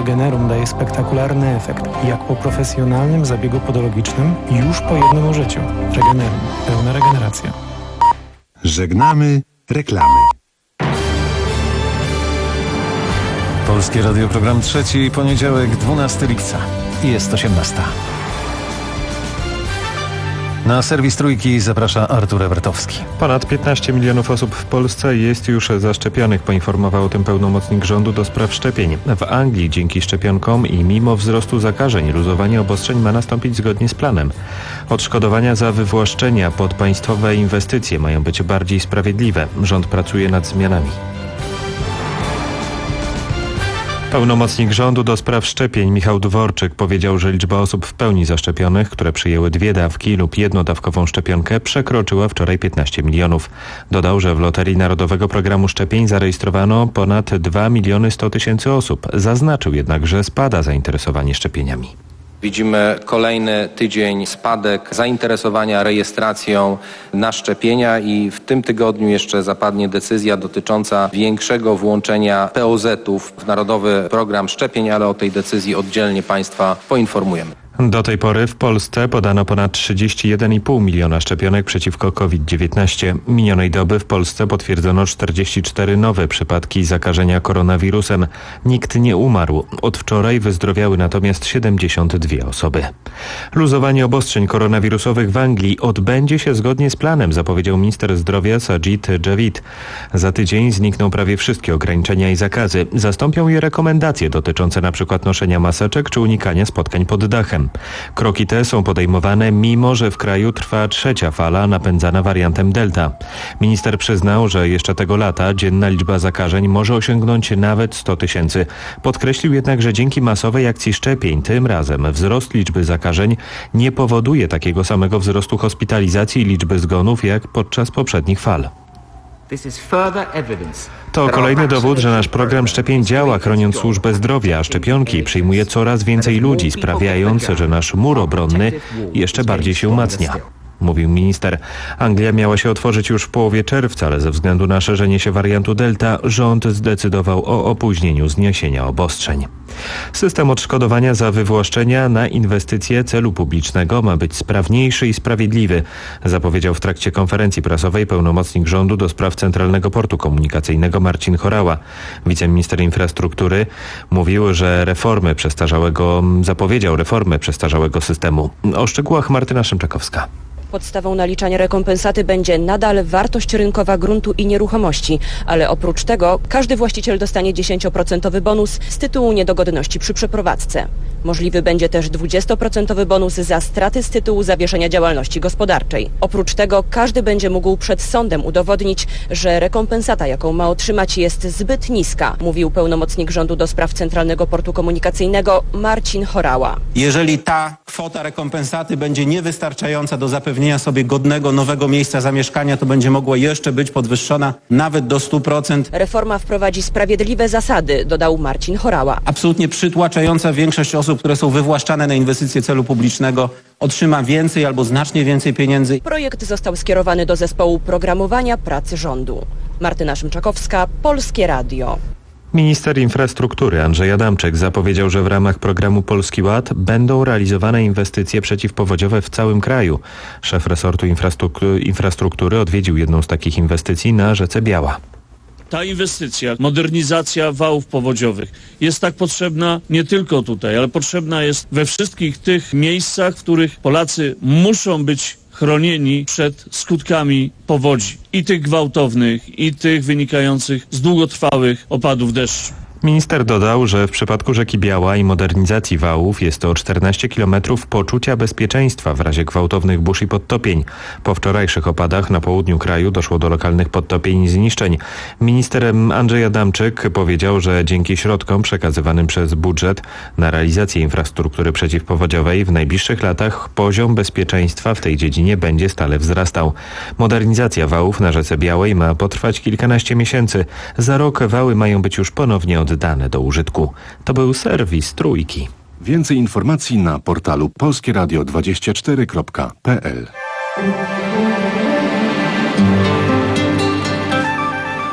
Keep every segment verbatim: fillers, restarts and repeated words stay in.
Regenerum daje spektakularny efekt, jak po profesjonalnym zabiegu podologicznym już po jednym użyciu. Regenerum. Pełna regeneracja. Żegnamy reklamy. Polskie Radio, program trzeci, poniedziałek, dwunastego lipca. Jest osiemnasta. Na serwis Trójki zaprasza Artur Ewertowski. Ponad piętnaście milionów osób w Polsce jest już zaszczepionych, poinformował o tym pełnomocnik rządu do spraw szczepień. W Anglii dzięki szczepionkom i mimo wzrostu zakażeń luzowanie obostrzeń ma nastąpić zgodnie z planem. Odszkodowania za wywłaszczenia pod państwowe inwestycje mają być bardziej sprawiedliwe. Rząd pracuje nad zmianami. Pełnomocnik rządu do spraw szczepień Michał Dworczyk powiedział, że liczba osób w pełni zaszczepionych, które przyjęły dwie dawki lub jednodawkową szczepionkę, przekroczyła wczoraj piętnaście milionów. Dodał, że w Loterii Narodowego Programu Szczepień zarejestrowano ponad dwa miliony sto tysięcy osób. Zaznaczył jednak, że spada zainteresowanie szczepieniami. Widzimy kolejny tydzień spadek zainteresowania rejestracją na szczepienia i w tym tygodniu jeszcze zapadnie decyzja dotycząca większego włączenia P O Z-ów w Narodowy Program Szczepień, ale o tej decyzji oddzielnie Państwa poinformujemy. Do tej pory w Polsce podano ponad trzydzieści jeden i pół miliona szczepionek przeciwko COVID dziewiętnaście. Minionej doby w Polsce potwierdzono czterdzieści cztery nowe przypadki zakażenia koronawirusem. Nikt nie umarł. Od wczoraj wyzdrowiały natomiast siedemdziesiąt dwie osoby. Luzowanie obostrzeń koronawirusowych w Anglii odbędzie się zgodnie z planem, zapowiedział minister zdrowia Sajid Javid. Za tydzień znikną prawie wszystkie ograniczenia i zakazy. Zastąpią je rekomendacje dotyczące np. noszenia maseczek czy unikania spotkań pod dachem. Kroki te są podejmowane, mimo że w kraju trwa trzecia fala napędzana wariantem Delta. Minister przyznał, że jeszcze tego lata dzienna liczba zakażeń może osiągnąć nawet sto tysięcy. Podkreślił jednak, że dzięki masowej akcji szczepień tym razem wzrost liczby zakażeń nie powoduje takiego samego wzrostu hospitalizacji i liczby zgonów jak podczas poprzednich fal. To kolejny dowód, że nasz program szczepień działa, chroniąc służbę zdrowia, a szczepionki przyjmuje coraz więcej ludzi, sprawiając, że nasz mur obronny jeszcze bardziej się umacnia. Mówił minister. Anglia miała się otworzyć już w połowie czerwca, ale ze względu na szerzenie się wariantu Delta rząd zdecydował o opóźnieniu zniesienia obostrzeń. System odszkodowania za wywłaszczenia na inwestycje celu publicznego ma być sprawniejszy i sprawiedliwy, zapowiedział w trakcie konferencji prasowej pełnomocnik rządu do spraw Centralnego Portu Komunikacyjnego Marcin Horała. Wiceminister infrastruktury mówił, że reformy przestarzałego, zapowiedział reformę przestarzałego systemu. O szczegółach Martyna Szymczakowska. Podstawą naliczania rekompensaty będzie nadal wartość rynkowa gruntu i nieruchomości, ale oprócz tego każdy właściciel dostanie dziesięcioprocentowy bonus z tytułu niedogodności przy przeprowadzce. Możliwy będzie też dwudziestoprocentowy bonus za straty z tytułu zawieszenia działalności gospodarczej. Oprócz tego każdy będzie mógł przed sądem udowodnić, że rekompensata, jaką ma otrzymać, jest zbyt niska, mówił pełnomocnik rządu do spraw Centralnego Portu Komunikacyjnego Marcin Horała. Jeżeli ta kwota rekompensaty będzie niewystarczająca do zapewnienia sobie godnego nowego miejsca zamieszkania, to będzie mogła jeszcze być podwyższona nawet do stu procent. Reforma wprowadzi sprawiedliwe zasady, dodał Marcin Horała. Absolutnie przytłaczająca większość osób, które są wywłaszczane na inwestycje celu publicznego, otrzyma więcej albo znacznie więcej pieniędzy. Projekt został skierowany do zespołu programowania pracy rządu. Martyna Szymczakowska, Polskie Radio. Minister infrastruktury Andrzej Adamczyk zapowiedział, że w ramach programu Polski Ład będą realizowane inwestycje przeciwpowodziowe w całym kraju. Szef resortu infrastruktury, infrastruktury odwiedził jedną z takich inwestycji na rzece Biała. Ta inwestycja, modernizacja wałów powodziowych jest tak potrzebna nie tylko tutaj, ale potrzebna jest we wszystkich tych miejscach, w których Polacy muszą być chronieni przed skutkami powodzi. I tych gwałtownych, i tych wynikających z długotrwałych opadów deszczu. Minister dodał, że w przypadku rzeki Biała i modernizacji wałów jest to czternaście kilometrów poczucia bezpieczeństwa w razie gwałtownych burz i podtopień. Po wczorajszych opadach na południu kraju doszło do lokalnych podtopień i zniszczeń. Minister Andrzej Adamczyk powiedział, że dzięki środkom przekazywanym przez budżet na realizację infrastruktury przeciwpowodziowej w najbliższych latach poziom bezpieczeństwa w tej dziedzinie będzie stale wzrastał. Modernizacja wałów na rzece Białej ma potrwać kilkanaście miesięcy. Za rok wały mają być już ponownie oddane do użytku. To był serwis Trójki. Więcej informacji na portalu polskie radio dwadzieścia cztery kropka p l. Dziś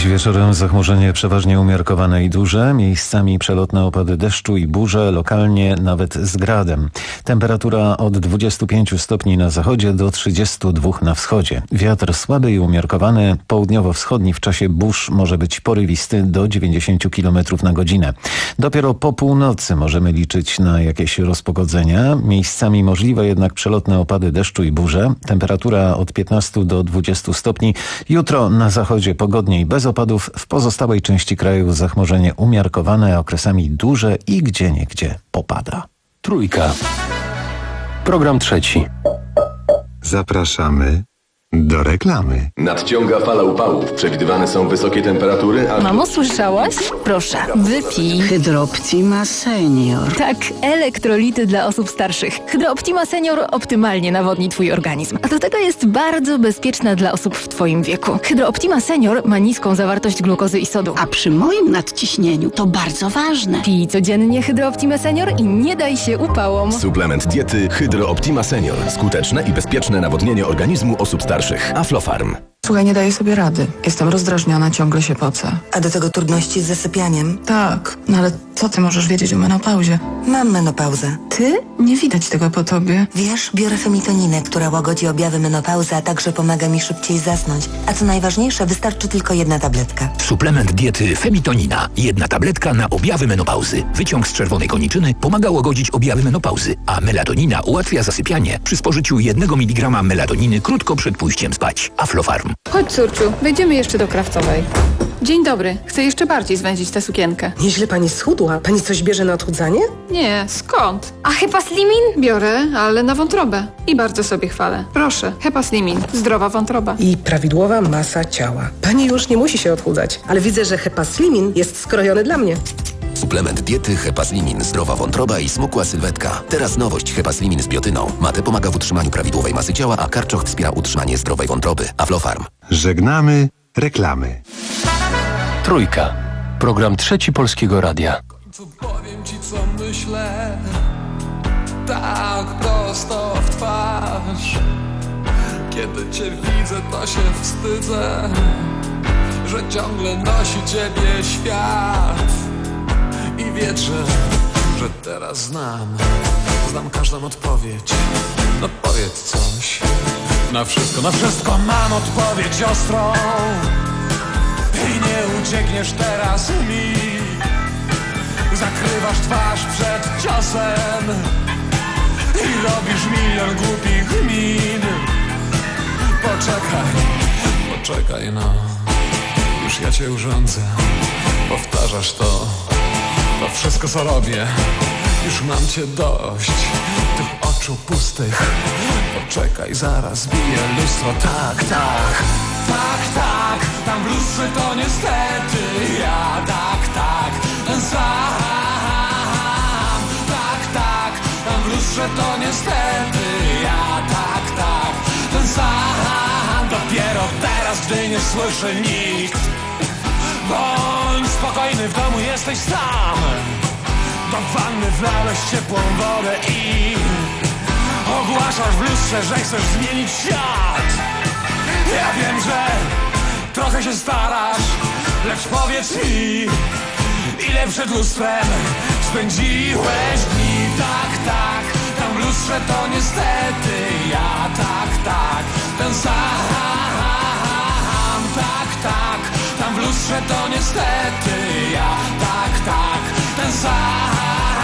Dziś wieczorem zachmurzenie przeważnie umiarkowane i duże, miejscami przelotne opady deszczu i burze, lokalnie nawet z gradem. Temperatura od dwudziestu pięciu stopni na zachodzie do trzydziestu dwóch na wschodzie. Wiatr słaby i umiarkowany, południowo-wschodni w czasie burz może być porywisty do dziewięćdziesięciu kilometrów na godzinę. Dopiero po północy możemy liczyć na jakieś rozpogodzenia, miejscami możliwe jednak przelotne opady deszczu i burze. Temperatura od piętnastu do dwudziestu stopni. Jutro na zachodzie pogodniej bez opadów, w pozostałej części kraju zachmurzenie umiarkowane, okresami duże i gdzieniegdzie popada. Trójka. Program trzeci. Zapraszamy do reklamy. Nadciąga fala upałów. Przewidywane są wysokie temperatury, a... Mamo, słyszałaś? Proszę, wypij. Hydrooptima Senior. Tak, elektrolity dla osób starszych. Hydrooptima Senior optymalnie nawodni Twój organizm. A do tego jest bardzo bezpieczna dla osób w Twoim wieku. Hydrooptima Senior ma niską zawartość glukozy i sodu. A przy moim nadciśnieniu to bardzo ważne. Pij codziennie Hydrooptima Senior i nie daj się upałom. Suplement diety Hydrooptima Senior. Skuteczne i bezpieczne nawodnienie organizmu osób starszych. Aflofarm. Słuchaj, nie daję sobie rady. Jestem rozdrażniona, ciągle się pocę. A do tego trudności z zasypianiem? Tak, no ale co ty możesz wiedzieć o menopauzie? Mam menopauzę. Ty? Nie widać tego po tobie. Wiesz, biorę femitoninę, która łagodzi objawy menopauzy, a także pomaga mi szybciej zasnąć. A co najważniejsze, wystarczy tylko jedna tabletka. Suplement diety Femitonina. Jedna tabletka na objawy menopauzy. Wyciąg z czerwonej koniczyny pomaga łagodzić objawy menopauzy, a melatonina ułatwia zasypianie przy spożyciu jednego miligrama melatoniny krótko przed pójściem spać. Aflofarm. Chodź, córciu, wejdziemy jeszcze do Krawcowej. Dzień dobry. Chcę jeszcze bardziej zwędzić tę sukienkę. Nieźle pani schudła. Pani coś bierze na odchudzanie? Nie, skąd? A Hepaslimin? Biorę, ale na wątrobę. I bardzo sobie chwalę. Proszę, Hepaslimin. Zdrowa wątroba. I prawidłowa masa ciała. Pani już nie musi się odchudzać, ale widzę, że Hepaslimin jest skrojony dla mnie. Suplement diety Hepaslimin. Zdrowa wątroba i smukła sylwetka. Teraz nowość Hepaslimin z biotyną. Mate pomaga w utrzymaniu prawidłowej masy ciała, a karczoch wspiera utrzymanie zdrowej wątroby. Aflofarm. Żegnamy reklamy. Trójka. Program trzeci Polskiego Radia. W końcu powiem ci, co myślę. Tak prosto w twarz. Kiedy cię widzę, to się wstydzę, że ciągle nosi ciebie świat. I wierzę, że teraz znam, znam każdą odpowiedź. No powiedz coś. Na wszystko, na wszystko mam odpowiedź ostrą. I nie uciekniesz teraz mi. Zakrywasz twarz przed ciosem i robisz milion głupich min. Poczekaj, poczekaj no. Już ja cię urządzę. Powtarzasz to. To wszystko co robię, już mam cię dość. Tych oczu pustych. Poczekaj, zaraz bije lustro. Tak, tak, tak, tak. Tam w lustrze to niestety ja. Tak, tak, ten sam. Tak, tak, tam w lustrze to niestety ja. Tak, tak, ten sam. Dopiero teraz, gdy nie słyszy nikt. Bądź spokojny, w domu jesteś sam. Do wanny wlałeś ciepłą wodę i ogłaszasz w lustrze, że chcesz zmienić świat. Ja wiem, że trochę się starasz, lecz powiedz mi, ile przed lustrem spędziłeś dni. Tak, tak, tam w lustrze to niestety ja. Tak, tak, ten sam. Tak, tak, tam w lustrze to niestety ja. Tak, tak, ten sam.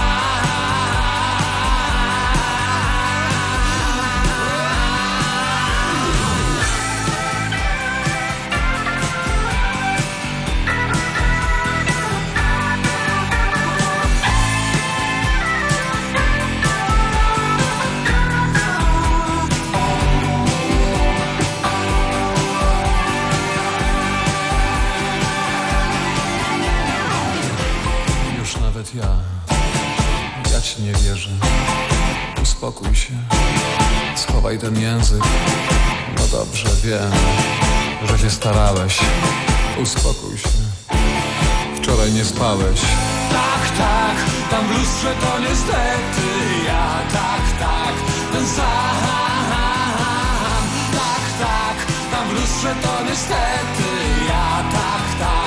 Ja, ja ci nie wierzę. Uspokój się, schowaj ten język. No dobrze, wiem, że się starałeś. Uspokój się, wczoraj nie spałeś. Tak, tak, tam w lustrze to niestety ja. Tak, tak, ten sam. Tak, tak, tam w lustrze to niestety ja. Tak, tak.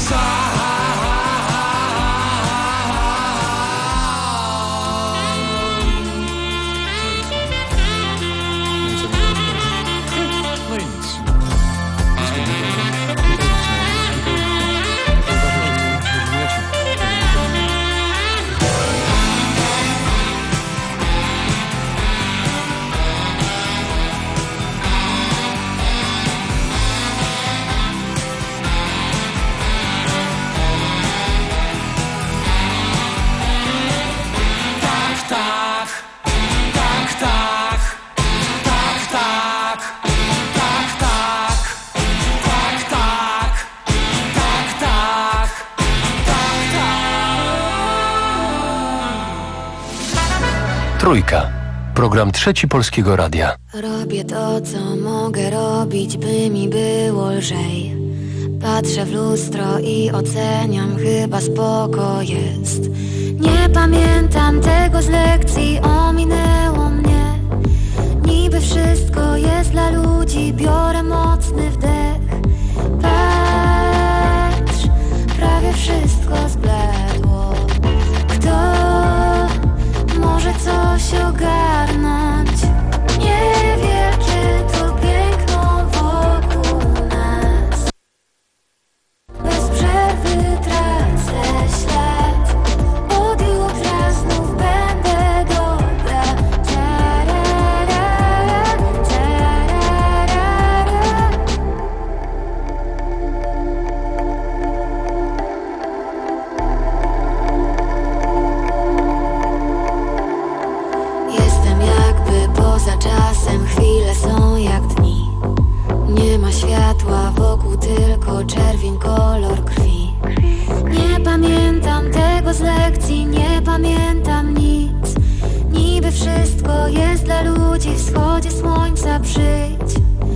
Trójka. Program Trzeci Polskiego Radia. Robię to, co mogę robić, by mi było lżej. Patrzę w lustro i oceniam, chyba spoko jest. Nie pamiętam tego z lekcji, ominęło mnie. Niby wszystko jest dla ludzi, biorę mocny wdech. Patrz, prawie wszystko zbledło. Kto może coś ogarnąć? Nie wie, czy to piękno wokół nas. Bez przerwy tracę ślad. Od jutra znów będę dobra. Tarara, tarara. Jestem jakby poza czasem, chwile są jak dni. Nie ma światła wokół, tylko czerwień, kolor krwi. Nie pamiętam tego z lekcji, nie pamiętam nic. Niby wszystko jest dla ludzi, wschodzie słońca przyjdź.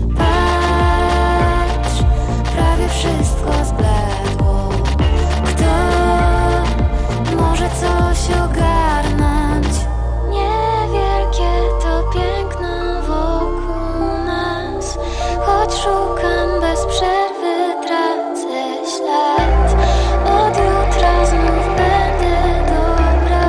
Patrz, prawie wszystko zbledło. Kto może coś ogarnąć? Niewielkie to piękno wokół nas. Choć szukam bez przerwy, tracę ślad. Od jutra znów będę dobra.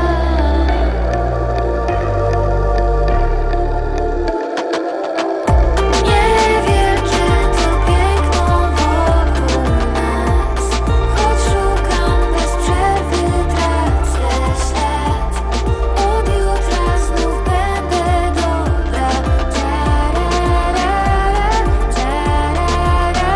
Niewielkie to piękno wokół nas. Choć szukam bez przerwy, tracę ślad. Od jutra znów będę dobra. Tarara, tarara.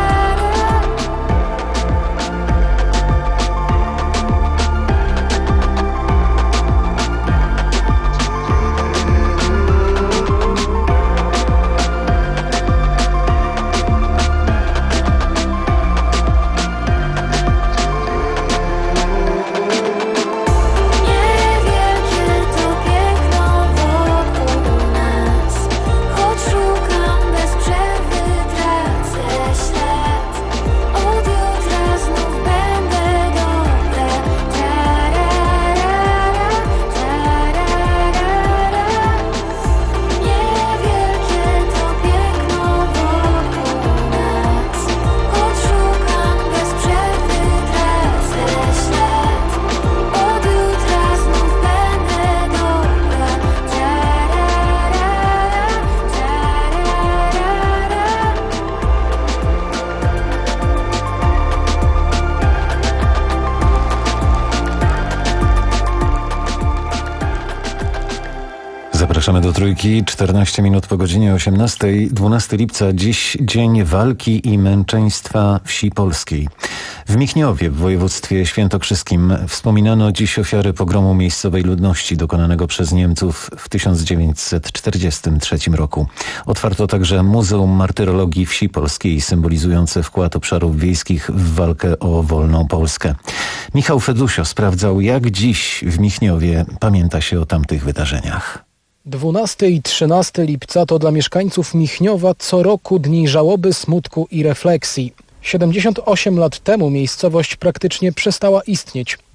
Niewielkie to piękno wokół nas. Choć szukam bez przerwy, tracę ślad. Od jutra znów będę dobra. Tarara, tarara. Niewielkie to piękno wokół nas. Choć szukam bez przerwy, tracę ślad. Od jutra znów będę dobra. Tarara, Zapraszamy do Trójki, czternaście minut po godzinie osiemnastej. dwunastego lipca, dziś dzień walki i męczeństwa wsi polskiej. W Michniowie w województwie świętokrzyskim wspominano dziś ofiary pogromu miejscowej ludności dokonanego przez Niemców w tysiąc dziewięćset czterdziestym trzecim roku. Otwarto także Muzeum Martyrologii Wsi Polskiej, symbolizujące wkład obszarów wiejskich w walkę o wolną Polskę. Michał Fedusio sprawdzał, jak dziś w Michniowie pamięta się o tamtych wydarzeniach. dwunastego i trzynastego lipca to dla mieszkańców Michniowa co roku dni żałoby, smutku i refleksji. siedemdziesiąt osiem lat temu miejscowość praktycznie przestała istnieć.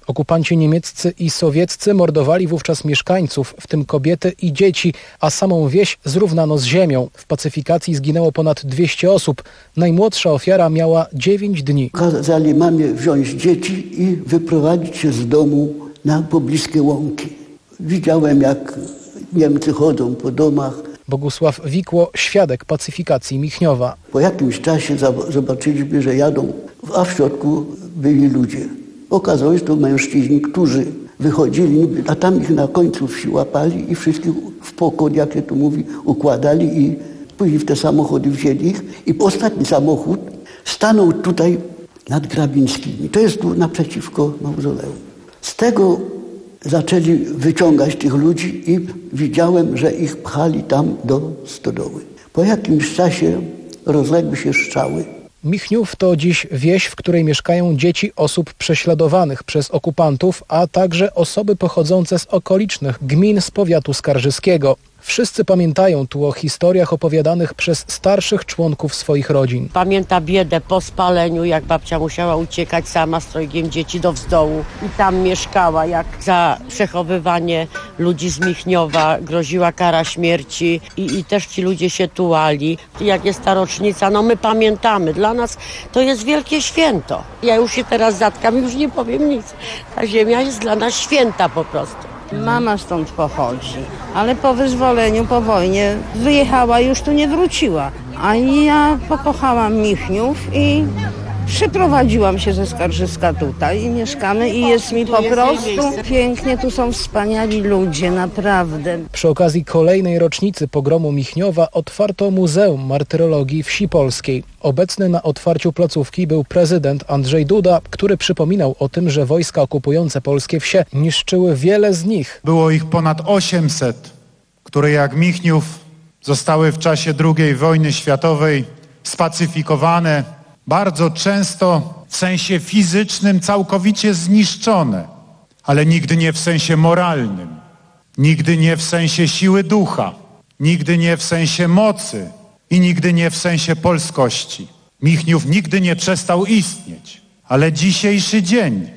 Okupanci niemieccy i sowieccy mordowali wówczas mieszkańców, w tym kobiety i dzieci, a samą wieś zrównano z ziemią. W pacyfikacji zginęło ponad dwieście osób. Najmłodsza ofiara miała dziewięć dni. Kazali mamie wziąć dzieci i wyprowadzić się z domu na pobliskie łąki. Widziałem, jak Niemcy chodzą po domach. Bogusław Wikło, świadek pacyfikacji Michniowa. Po jakimś czasie zobaczyliśmy, że jadą, a w środku byli ludzie. Okazało się, że to mężczyźni, którzy wychodzili, a tam ich na końcu wsi łapali i wszystkich w pokój, jak się tu mówi, układali i później w te samochody wzięli ich. I ostatni samochód stanął tutaj nad Grabińskimi. To jest tu naprzeciwko mauzoleum. Z tego zaczęli wyciągać tych ludzi i widziałem, że ich pchali tam do stodoły. Po jakimś czasie rozległy się strzały. Michniów to dziś wieś, w której mieszkają dzieci osób prześladowanych przez okupantów, a także osoby pochodzące z okolicznych gmin z powiatu skarżyskiego. Wszyscy pamiętają tu o historiach opowiadanych przez starszych członków swoich rodzin. Pamięta biedę po spaleniu, jak babcia musiała uciekać sama z trojgiem dzieci do Wzdołu i tam mieszkała, jak za przechowywanie ludzi z Michniowa groziła kara śmierci i, i też ci ludzie się tułali. Jak jest ta rocznica, no my pamiętamy. Dla nas to jest wielkie święto. Ja już się teraz zatkam, już nie powiem nic. Ta ziemia jest dla nas święta po prostu. Mama stąd pochodzi, ale po wyzwoleniu, po wojnie wyjechała i już tu nie wróciła. A ja pokochałam Michniów i przyprowadziłam się ze Skarżyska tutaj i mieszkamy i jest mi po prostu pięknie, tu są wspaniali ludzie, naprawdę. Przy okazji kolejnej rocznicy pogromu Michniowa otwarto Muzeum Martyrologii Wsi Polskiej. Obecny na otwarciu placówki był prezydent Andrzej Duda, który przypominał o tym, że wojska okupujące polskie wsie niszczyły wiele z nich. Było ich ponad osiemset, które jak Michniów zostały w czasie drugiej wojny światowej spacyfikowane, bardzo często w sensie fizycznym całkowicie zniszczone, ale nigdy nie w sensie moralnym, nigdy nie w sensie siły ducha, nigdy nie w sensie mocy i nigdy nie w sensie polskości. Michniów nigdy nie przestał istnieć, ale dzisiejszy dzień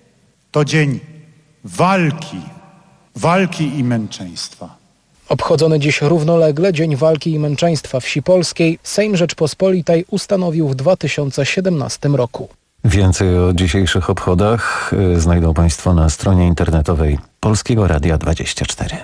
to dzień walki, walki i męczeństwa. Obchodzony dziś równolegle Dzień Walki i Męczeństwa Wsi Polskiej Sejm Rzeczpospolitej ustanowił w dwa tysiące siedemnastym roku. Więcej o dzisiejszych obchodach znajdą Państwo na stronie internetowej Polskiego Radia dwadzieścia cztery.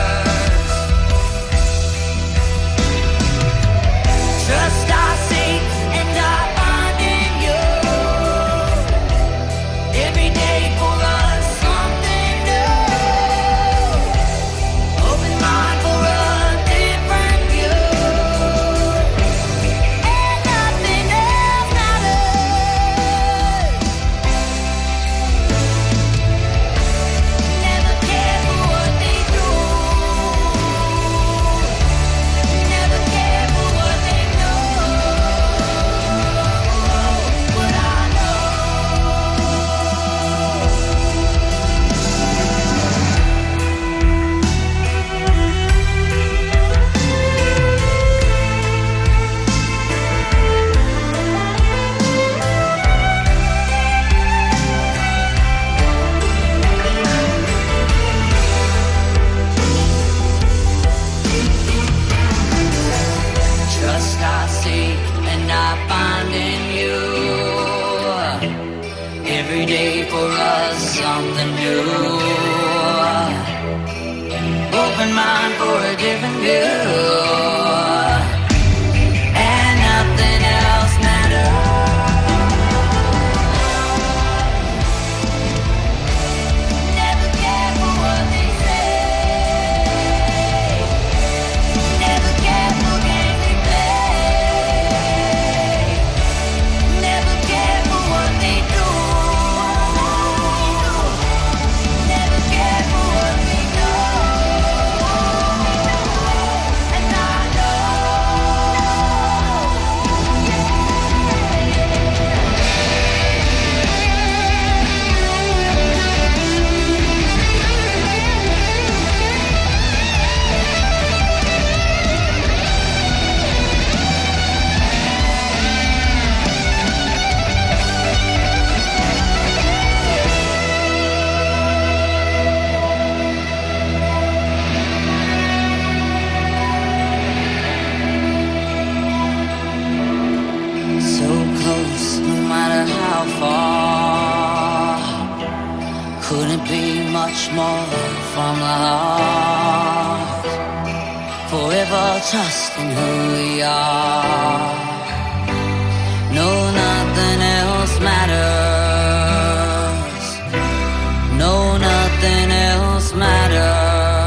Just I seek finding you. Every day for us something new. Open mind for a different view. And nothing else matters. Much more from the heart. Forever trusting who we are. No, nothing else matters. No, nothing else matters.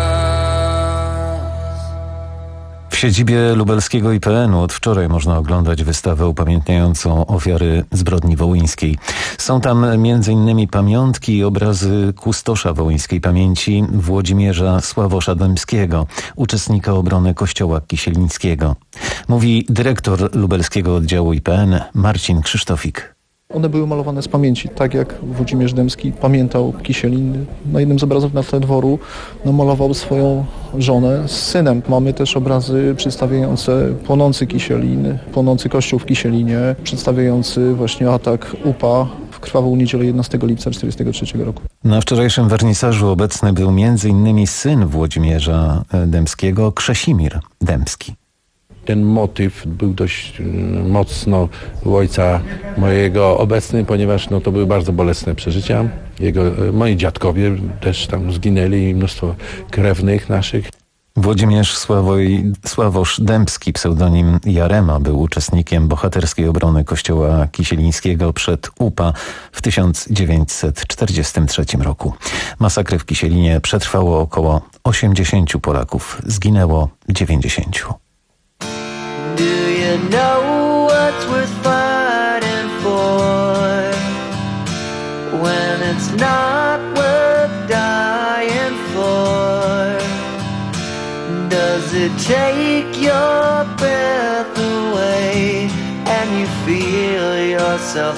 W siedzibie lubelskiego I P N u od wczoraj można oglądać wystawę upamiętniającą ofiary zbrodni wołyńskiej. Są tam między innymi pamiątki i obrazy kustosza wołyńskiej pamięci Włodzimierza Sławosza Dębskiego, uczestnika obrony kościoła kisielińskiego. Mówi dyrektor lubelskiego oddziału I P N Marcin Krzysztofik. One były malowane z pamięci, tak jak Włodzimierz Dębski pamiętał Kisielin. Na jednym z obrazów na tle dworu namalował swoją żonę z synem. Mamy też obrazy przedstawiające płonący Kisielin, płonący kościół w Kisielinie, przedstawiający właśnie atak U P A w krwawą niedzielę jedenastego lipca tysiąc dziewięćset czterdziestego trzeciego roku. Na wczorajszym wernisażu obecny był między innymi syn Włodzimierza Dębskiego, Krzesimir Dębski. Ten motyw był dość mocno u ojca mojego obecny, ponieważ no, to były bardzo bolesne przeżycia. Jego, moi dziadkowie też tam zginęli i mnóstwo krewnych naszych. Włodzimierz Sławoj, Sławosz Dębski, pseudonim Jarema, był uczestnikiem bohaterskiej obrony kościoła kisielińskiego przed U P A w tysiąc dziewięćset czterdziestym trzecim roku. Masakry w Kisielinie przetrwało około osiemdziesięciu Polaków, zginęło dziewięćdziesięciu. Do you know what's worth fighting for when it's not worth dying for? Does it take your breath away and you feel yourself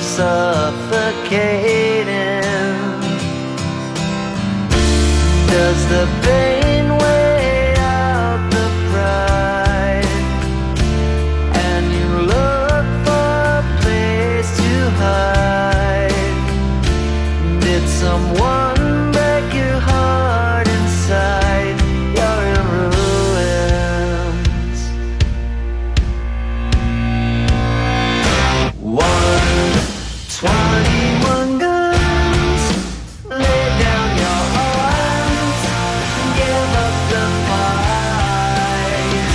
suffocating? Does the pain weigh out the pride? Did someone break your heart inside? You're in ruins. One, twenty-one guns. Lay down your arms. Give up the fight.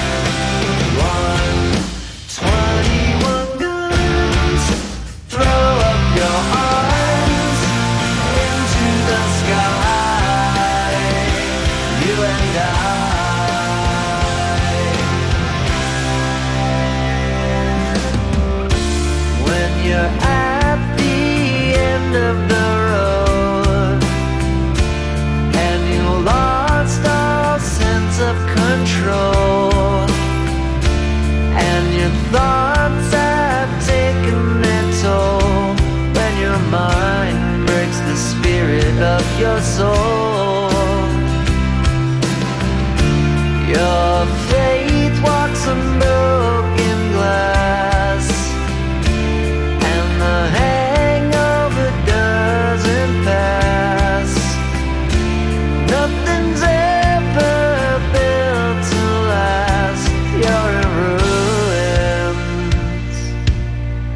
One, twenty-one guns. Throw up your arms into the sky, you and I. When you're at the end of the road and you lost all sense of control and your thoughts have taken their toll, when your mind breaks the spirit of your soul, your faith walks on broken glass and the hangover doesn't pass. Nothing's ever built to last. You're in ruins.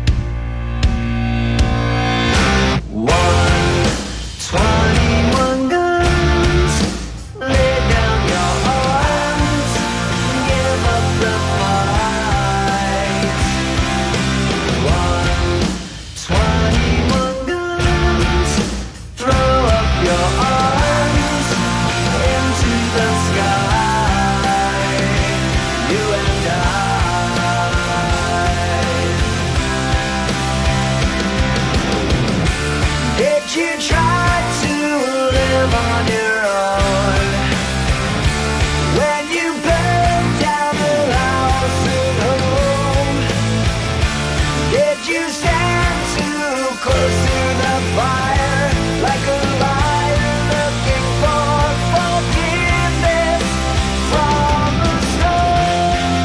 close to the fire, like a lion looking for forgiveness from the storm.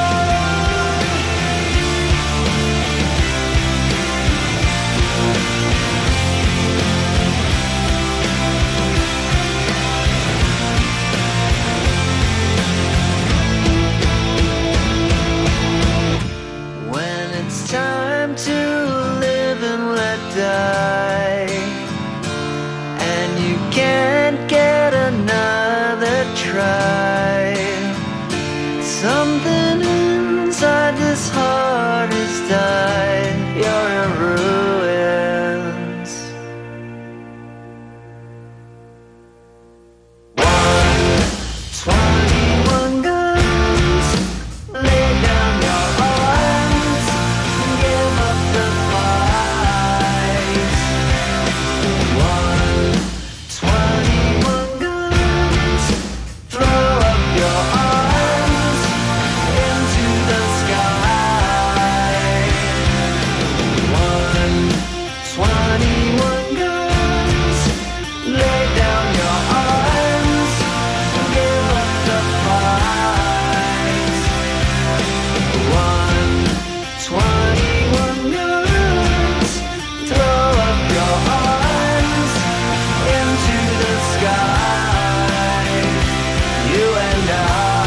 When it's time to live and let die, and you can't get another try, something inside this heart has died. You're in ruins. One, twenty-one guns, lay down your arms, give up the fight. One, twenty-one guns, throw up your arms into the sky. One, twenty-one guns, lay down your arms, give up the fight. One, twenty-one guns, throw up your arms into the sky. You and I.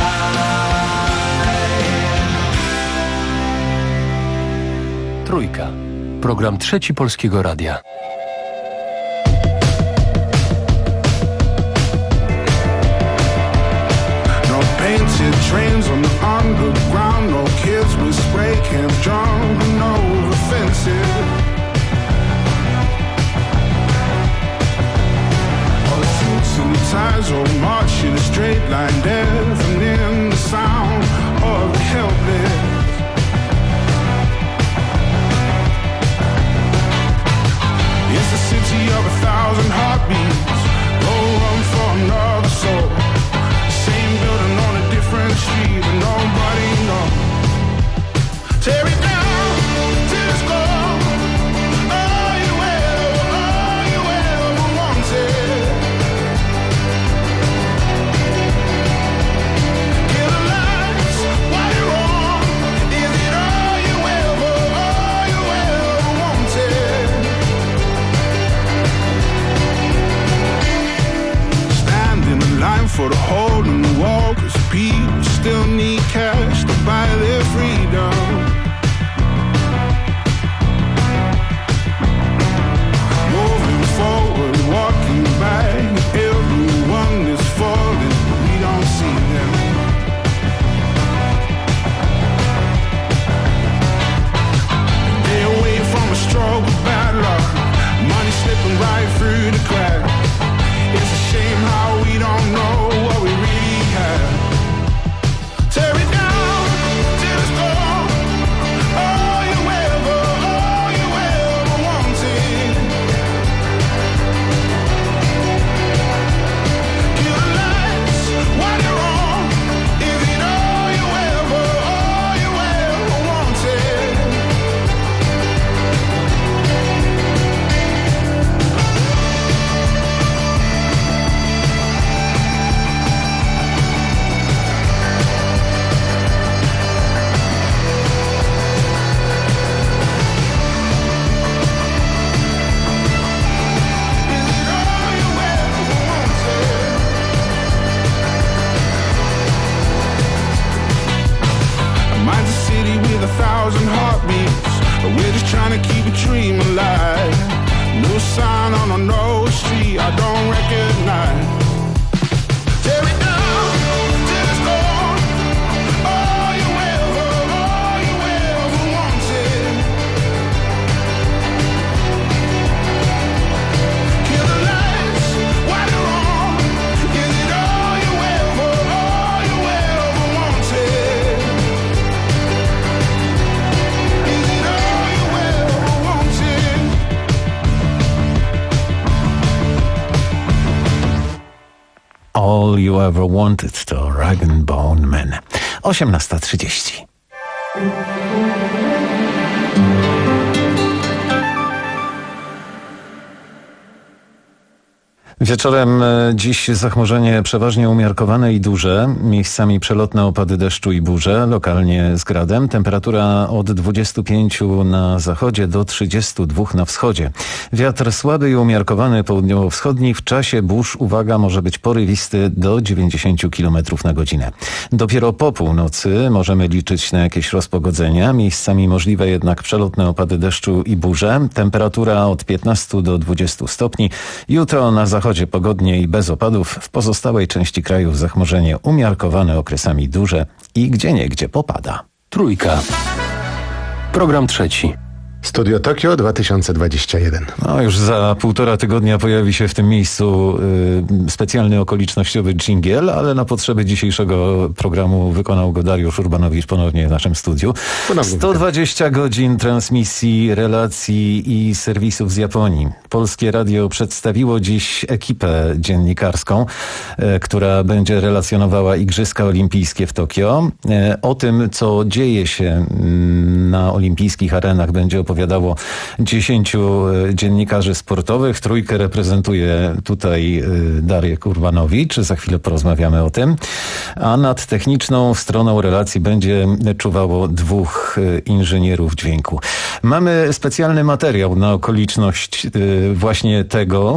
Trójka. Program Trzeci Polskiego Radia. No painted trains on the underground, no kids with spray cans jumping over fences. All the suits and ties all march in a straight line, deafening the sound of the helpless. It's the city of a thousand heartbeats, no room for another soul. Same building on a different street, but nobody knows. Tear it down till it's gone. All you ever, all you ever wanted. Kill the lights while you're on. Is it all you ever, all you ever wanted? Stand in the line for the hole in the wall, 'cause people still need cash to buy their freedom. Moving forward, walking back, everyone is falling, we don't see them. They away from a struggle, bad luck, money slipping right through the cracks. It's a shame how we don't know what we really have. Tear it down till it's gone. All you ever, all you ever wanted. Kill the lights while you're on. Is it all you ever, all you ever wanted? Mine's a city with a thousand heartbeats, but we're just trying to keep a dream alive. No sign on a no street I don't recognize. Tear it down till it's gone. All you ever, all you ever wanted. Kill the lights while you're on. Is it all you ever, all you ever wanted? Is it all you ever wanted? All You Ever Wanted to Rag and Bone Man. osiemnasta trzydzieści. Wieczorem dziś zachmurzenie przeważnie umiarkowane i duże, miejscami przelotne opady deszczu i burze, lokalnie z gradem. Temperatura od dwudziestu pięciu na zachodzie do trzydziestu dwóch na wschodzie. Wiatr słaby i umiarkowany południowo-wschodni. W czasie burz, uwaga, może być porywisty do dziewięćdziesięciu kilometrów na godzinę. Dopiero po północy możemy liczyć na jakieś rozpogodzenia. Miejscami możliwe jednak przelotne opady deszczu i burze. Temperatura od piętnastu do dwudziestu stopni. Jutro na zachodzie pogodnie i bez opadów, w pozostałej części kraju zachmurzenie umiarkowane, okresami duże i gdzieniegdzie popada. Trójka. Program trzeci. Studio Tokio dwa tysiące dwadzieścia jeden. No już za półtora tygodnia pojawi się w tym miejscu y, specjalny okolicznościowy dżingiel, ale na potrzeby dzisiejszego programu wykonał go Dariusz Urbanowicz ponownie w naszym studiu. sto dwadzieścia godzin transmisji, relacji i serwisów z Japonii. Polskie Radio przedstawiło dziś ekipę dziennikarską, y, która będzie relacjonowała Igrzyska Olimpijskie w Tokio. Y, o tym, co dzieje się y, na olimpijskich arenach, będzie opowiadało opowiadało dziesięciu dziennikarzy sportowych. Trójkę reprezentuje tutaj Darek Urbanowicz. Za chwilę porozmawiamy o tym. A nad techniczną stroną relacji będzie czuwało dwóch inżynierów dźwięku. Mamy specjalny materiał na okoliczność właśnie tego,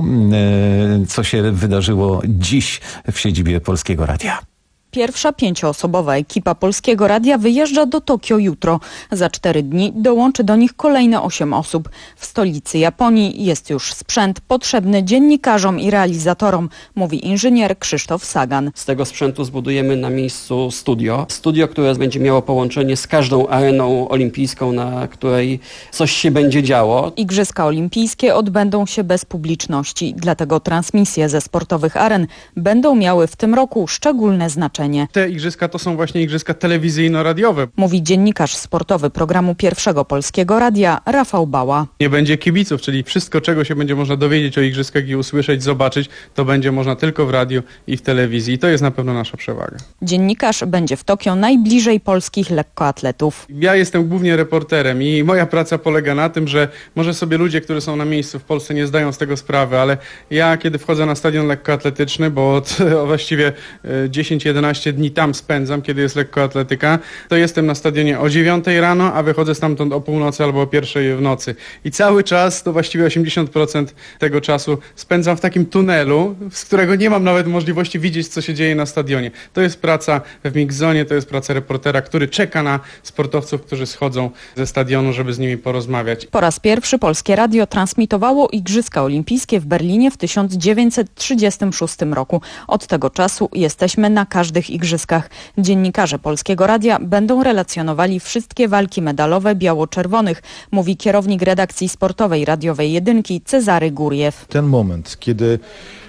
co się wydarzyło dziś w siedzibie Polskiego Radia. Pierwsza pięcioosobowa ekipa Polskiego Radia wyjeżdża do Tokio jutro. Za cztery dni dołączy do nich kolejne osiem osób. W stolicy Japonii jest już sprzęt potrzebny dziennikarzom i realizatorom, mówi inżynier Krzysztof Sagan. Z tego sprzętu zbudujemy na miejscu studio. Studio, które będzie miało połączenie z każdą areną olimpijską, na której coś się będzie działo. Igrzyska Olimpijskie odbędą się bez publiczności, dlatego transmisje ze sportowych aren będą miały w tym roku szczególne znaczenie. Te igrzyska to są właśnie igrzyska telewizyjno-radiowe. Mówi dziennikarz sportowy programu Pierwszego Polskiego Radia Rafał Bała. Nie będzie kibiców, czyli wszystko, czego się będzie można dowiedzieć o igrzyskach i usłyszeć, zobaczyć, to będzie można tylko w radiu i w telewizji. I to jest na pewno nasza przewaga. Dziennikarz będzie w Tokio najbliżej polskich lekkoatletów. Ja jestem głównie reporterem i moja praca polega na tym, że może sobie ludzie, którzy są na miejscu w Polsce, nie zdają z tego sprawy, ale ja, kiedy wchodzę na stadion lekkoatletyczny, bo od właściwie dziesięć jedenaście dni tam spędzam, kiedy jest lekkoatletyka, to jestem na stadionie o dziewiątej rano, a wychodzę stamtąd o północy albo o pierwszej w nocy. I cały czas, to właściwie osiemdziesiąt procent tego czasu spędzam w takim tunelu, z którego nie mam nawet możliwości widzieć, co się dzieje na stadionie. To jest praca w mix-zonie, to jest praca reportera, który czeka na sportowców, którzy schodzą ze stadionu, żeby z nimi porozmawiać. Po raz pierwszy Polskie Radio transmitowało Igrzyska Olimpijskie w Berlinie w tysiąc dziewięćset trzydziestym szóstym roku. Od tego czasu jesteśmy na każdych igrzyskach. Dziennikarze Polskiego Radia będą relacjonowali wszystkie walki medalowe biało-czerwonych, mówi kierownik redakcji sportowej radiowej Jedynki Cezary Górjew. Ten moment, kiedy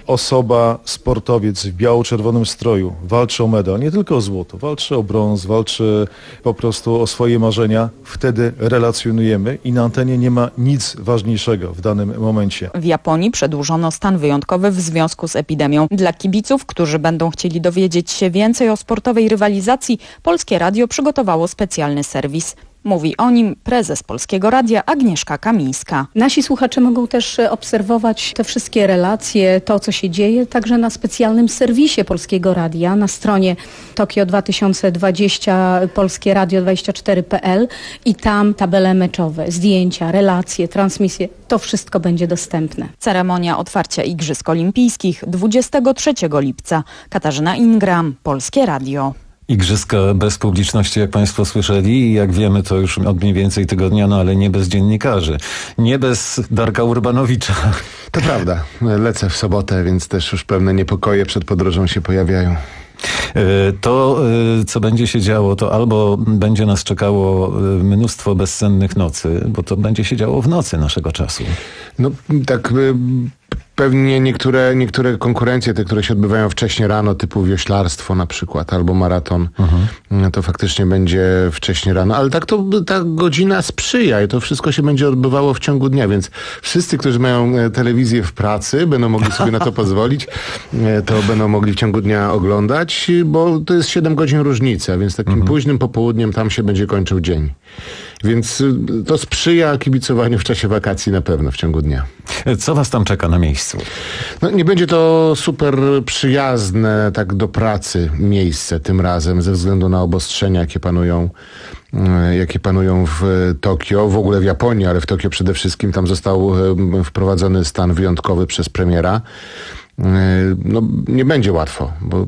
osoba, sportowiec w biało-czerwonym stroju walczy o medal, nie tylko o złoto, walczy o brąz, walczy po prostu o swoje marzenia, wtedy relacjonujemy i na antenie nie ma nic ważniejszego w danym momencie. W Japonii przedłużono stan wyjątkowy w związku z epidemią. Dla kibiców, którzy będą chcieli dowiedzieć się więcej o sportowej rywalizacji, Polskie Radio przygotowało specjalny serwis. Mówi o nim prezes Polskiego Radia Agnieszka Kamińska. Nasi słuchacze mogą też obserwować te wszystkie relacje, to co się dzieje, także na specjalnym serwisie Polskiego Radia, na stronie Tokio dwa tysiące dwadzieścia polskie radio dwadzieścia cztery kropka p l i tam tabele meczowe, zdjęcia, relacje, transmisje, to wszystko będzie dostępne. Ceremonia otwarcia Igrzysk Olimpijskich dwudziestego trzeciego lipca. Katarzyna Ingram, Polskie Radio. Igrzyska bez publiczności, jak Państwo słyszeli, i jak wiemy, to już od mniej więcej tygodnia, no ale nie bez dziennikarzy. Nie bez Darka Urbanowicza. To prawda. Lecę w sobotę, więc też już pewne niepokoje przed podróżą się pojawiają. To, co będzie się działo, to albo będzie nas czekało mnóstwo bezsennych nocy, bo to będzie się działo w nocy naszego czasu. No tak... Pewnie niektóre, niektóre konkurencje, te, które się odbywają wcześniej rano, typu wioślarstwo na przykład, albo maraton, mhm. to faktycznie będzie wcześniej rano. Ale tak to ta godzina sprzyja i to wszystko się będzie odbywało w ciągu dnia, więc wszyscy, którzy mają telewizję w pracy, będą mogli sobie na to pozwolić, to będą mogli w ciągu dnia oglądać, bo to jest siedem godzin różnica, więc takim mhm. późnym popołudniem tam się będzie kończył dzień. Więc to sprzyja kibicowaniu w czasie wakacji na pewno w ciągu dnia. Co was tam czeka na miejscu? No, nie będzie to super przyjazne tak do pracy miejsce tym razem ze względu na obostrzenia, jakie panują jakie panują w Tokio, w ogóle w Japonii, ale w Tokio przede wszystkim. Tam został wprowadzony stan wyjątkowy przez premiera. No, nie będzie łatwo, bo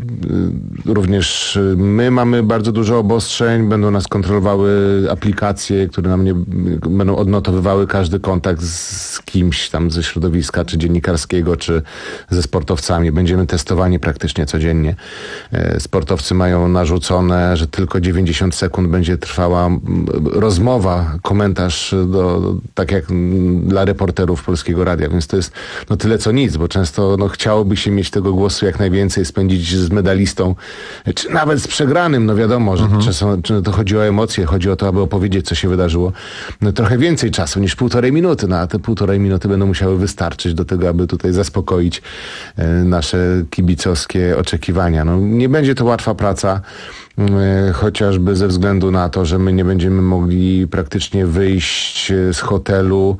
również my mamy bardzo dużo obostrzeń, będą nas kontrolowały aplikacje, które nam nie będą odnotowywały każdy kontakt z kimś tam ze środowiska, czy dziennikarskiego, czy ze sportowcami. Będziemy testowani praktycznie codziennie. Sportowcy mają narzucone, że tylko dziewięćdziesiąt sekund będzie trwała rozmowa, komentarz, do, do, tak jak dla reporterów Polskiego Radia, więc to jest no tyle co nic, bo często no, chciało by się mieć tego głosu jak najwięcej, spędzić z medalistą, czy nawet z przegranym, no wiadomo, że mhm. czasem, czy to chodzi o emocje, chodzi o to, aby opowiedzieć, co się wydarzyło. No, trochę więcej czasu niż półtorej minuty, no a te półtorej minuty będą musiały wystarczyć do tego, aby tutaj zaspokoić e, nasze kibicowskie oczekiwania. No, nie będzie to łatwa praca, e, chociażby ze względu na to, że my nie będziemy mogli praktycznie wyjść z hotelu.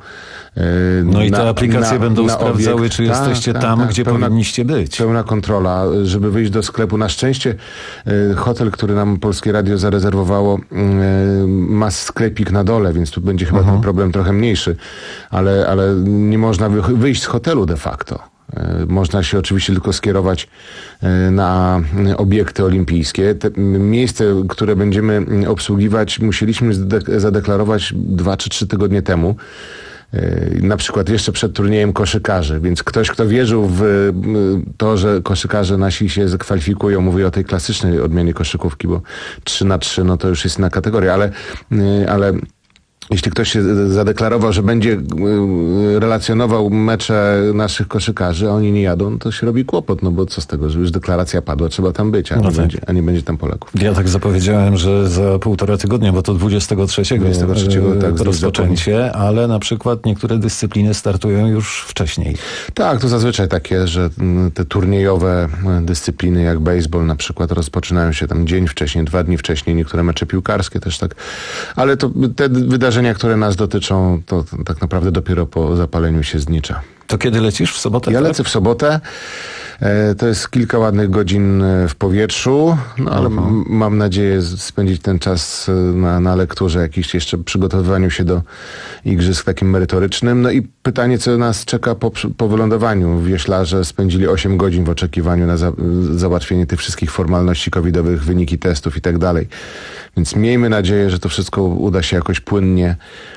No i te na, aplikacje na, będą na sprawdzały, obiekt. czy jesteście tak, tam, tak, gdzie pełna, powinniście być. Pełna kontrola, żeby wyjść do sklepu. Na szczęście y, hotel, który nam Polskie Radio zarezerwowało, y, ma sklepik na dole, więc tu będzie chyba uh-huh. ten problem trochę mniejszy, ale, ale nie można wy, wyjść z hotelu de facto. Można się oczywiście tylko skierować na obiekty olimpijskie. Te miejsce, które będziemy obsługiwać, musieliśmy zadeklarować dwa czy trzy tygodnie temu. Na przykład jeszcze przed turniejem koszykarzy, więc ktoś, kto wierzył w to, że koszykarze nasi się zakwalifikują, mówię o tej klasycznej odmianie koszykówki, bo trzy na trzy, no to już jest inna kategoria, ale, ale jeśli ktoś się zadeklarował, że będzie relacjonował mecze naszych koszykarzy, a oni nie jadą, to się robi kłopot, no bo co z tego, że już deklaracja padła, trzeba tam być, a, no nie, tak. będzie, a nie będzie tam Polaków. Ja tak zapowiedziałem, że za półtora tygodnia, bo to dwudziestego trzeciego, dwudziestego trzeciego tak, rozpoczęcie, ale na przykład niektóre dyscypliny startują już wcześniej. Tak, to zazwyczaj takie, że te turniejowe dyscypliny jak baseball na przykład rozpoczynają się tam dzień wcześniej, dwa dni wcześniej, niektóre mecze piłkarskie też tak, ale to te wydarzenia, które nas dotyczą, to tak naprawdę dopiero po zapaleniu się znicza. To kiedy lecisz? W sobotę? Ja tak? lecę w sobotę. E, to jest kilka ładnych godzin w powietrzu, no ale uh-huh. m- mam nadzieję spędzić ten czas na, na lekturze, jakiś jeszcze przygotowywaniu się do igrzysk takim merytorycznym. No i pytanie, co nas czeka po, po wylądowaniu. Wioślarze spędzili osiem godzin w oczekiwaniu na za- załatwienie tych wszystkich formalności covidowych, wyniki testów i tak dalej. Więc miejmy nadzieję, że to wszystko uda się jakoś płynnie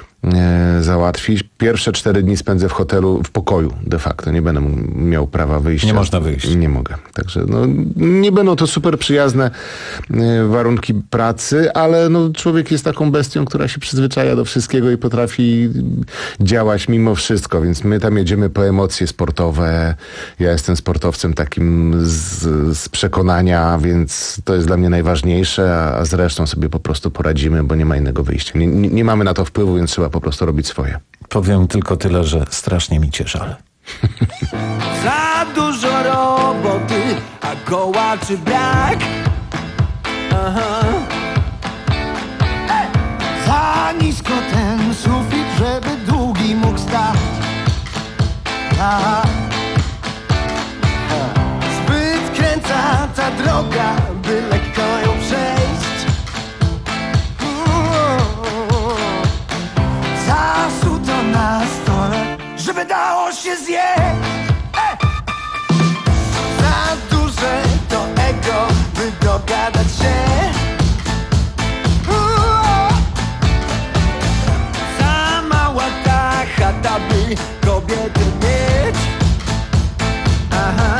e, załatwić. Pierwsze cztery dni spędzę w hotelu, w pokoju de facto. Nie będę miał prawa wyjścia. Nie można wyjść. Nie mogę. Także no, nie będą to super przyjazne e, warunki pracy, ale no, człowiek jest taką bestią, która się przyzwyczaja do wszystkiego i potrafi działać mimo wszystko. Więc my tam jedziemy po emocje sportowe. Ja jestem sportowcem takim z, z przekonania, więc to jest dla mnie najważniejsze, a, a z resztą sobie po prostu poradzimy, bo nie ma innego wyjścia. Nie, nie, nie mamy na to wpływu, więc trzeba po prostu robić swoje. Powiem tylko tyle, że strasznie mi cię żal. Za dużo roboty, a kołaczy brak. Aha. Za nisko ten sufit, żeby długi mógł stać. Aha. Zbyt kręca ta droga, by lekko ją przejść. Zasuto na stole, żeby dało się zjeść. Za duże to ego, by dogadać się. Za mała ta chata, by kobiety mieć. Aha.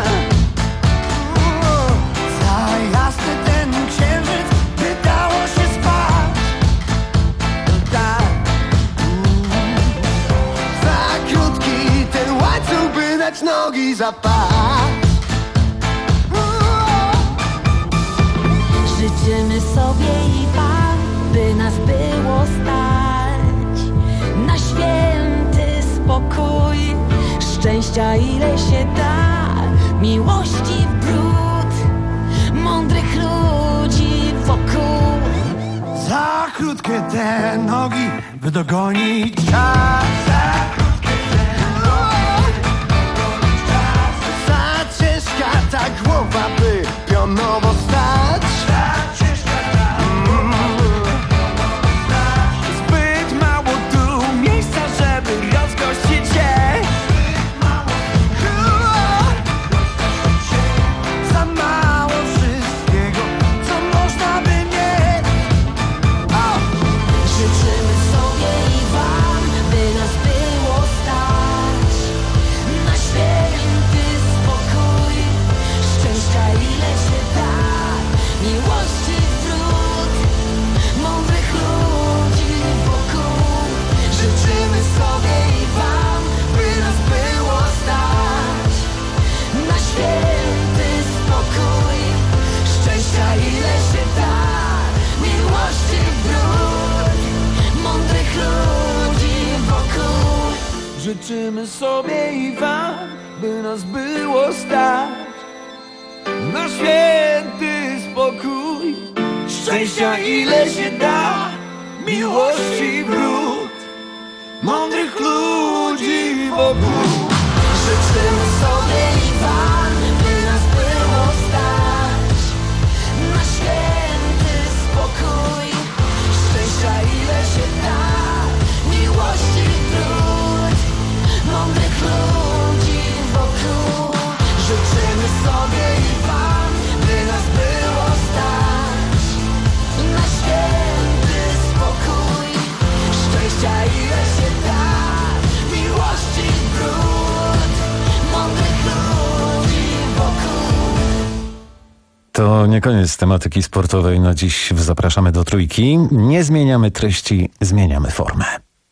Za jasny ten księżyc, by dało się spać. Tak. Za krótki ten łańcuch, by dać nogi zapaść. Życzymy sobie i wam, by nas było stać na święty spokój, szczęścia ile się da, miłości w bród, mądrych ludzi wokół. Za krótki krótkie te nogi, by dogonić czas. Za krótkie te nogi, za ciężka ta głowa, by pionowo stać. Za ciężka ta głowa, by pionowo stać. Zbyt mało tu miejsca, żeby rozgościć się. Zbyt mało tu rozgościć się. Za mało wszystkiego, co można by mieć. O! Życzymy sobie i wam, by nas było stać na święty spokój, szczęścia ile się da, miłości wrót, mądrych ludzi wokół. Życzymy sobie i wam, by nas było stać na święty spokój, szczęścia ile się da, miłości wrót, mądrych ludzi wokół. Życzymy sobie i wam, by nas było stać na święty spokój, szczęścia ile się da, miłości wrót, mądrych ludzi wokół. Życzymy sobie i wam, by nas było stać na święty spokój, szczęścia ile się da, miłości wrót, mądrych ludzi wokół. Życzymy sobie i wam, by nas było stać na święty spokój, szczęścia ile się da, miłości wrót, mądrych ludzi wokół. To nie koniec tematyki sportowej na dziś. Zapraszamy do Trójki. Nie zmieniamy treści, zmieniamy formę.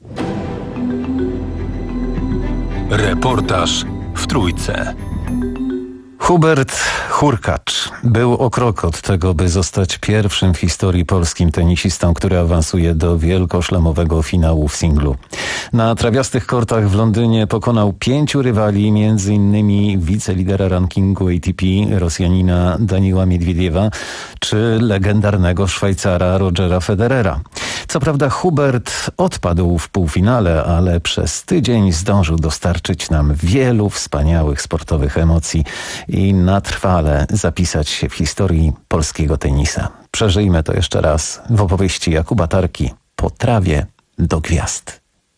Reportaż w Trójce. Hubert Hurkacz był o krok od tego, by zostać pierwszym w historii polskim tenisistą, który awansuje do wielkoszlemowego finału w singlu. Na trawiastych kortach w Londynie pokonał pięciu rywali, między innymi wicelidera rankingu A T P Rosjanina Daniila Miedwiediewa czy legendarnego Szwajcara Rogera Federera. Co prawda Hubert odpadł w półfinale, ale przez tydzień zdążył dostarczyć nam wielu wspaniałych sportowych emocji i na trwale zapisać się w historii polskiego tenisa. Przeżyjmy to jeszcze raz w opowieści Jakuba Tarki Po trawie do gwiazd.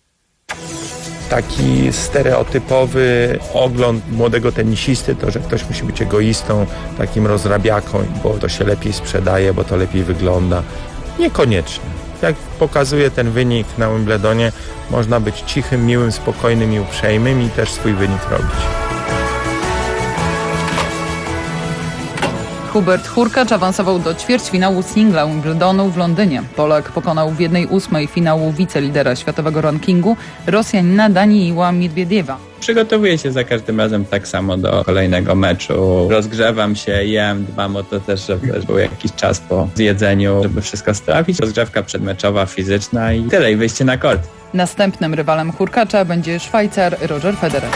Taki stereotypowy ogląd młodego tenisisty, to że ktoś musi być egoistą, takim rozrabiaką, bo to się lepiej sprzedaje, bo to lepiej wygląda. Niekoniecznie. Jak pokazuje ten wynik na Wimbledonie, można być cichym, miłym, spokojnym i uprzejmym i też swój wynik robić. Hubert Hurkacz awansował do ćwierćfinału singla Wimbledonu w Londynie. Polak pokonał w jednej ósmej finału wicelidera światowego rankingu Rosjanina Daniila Miedwiediewa. Przygotowuję się za każdym razem tak samo do kolejnego meczu. Rozgrzewam się, jem, dbam o to też, żeby był jakiś czas po zjedzeniu, żeby wszystko strawić. Rozgrzewka przedmeczowa, fizyczna i tyle, i wyjście na kort. Następnym rywalem Hurkacza będzie Szwajcar Roger Federer.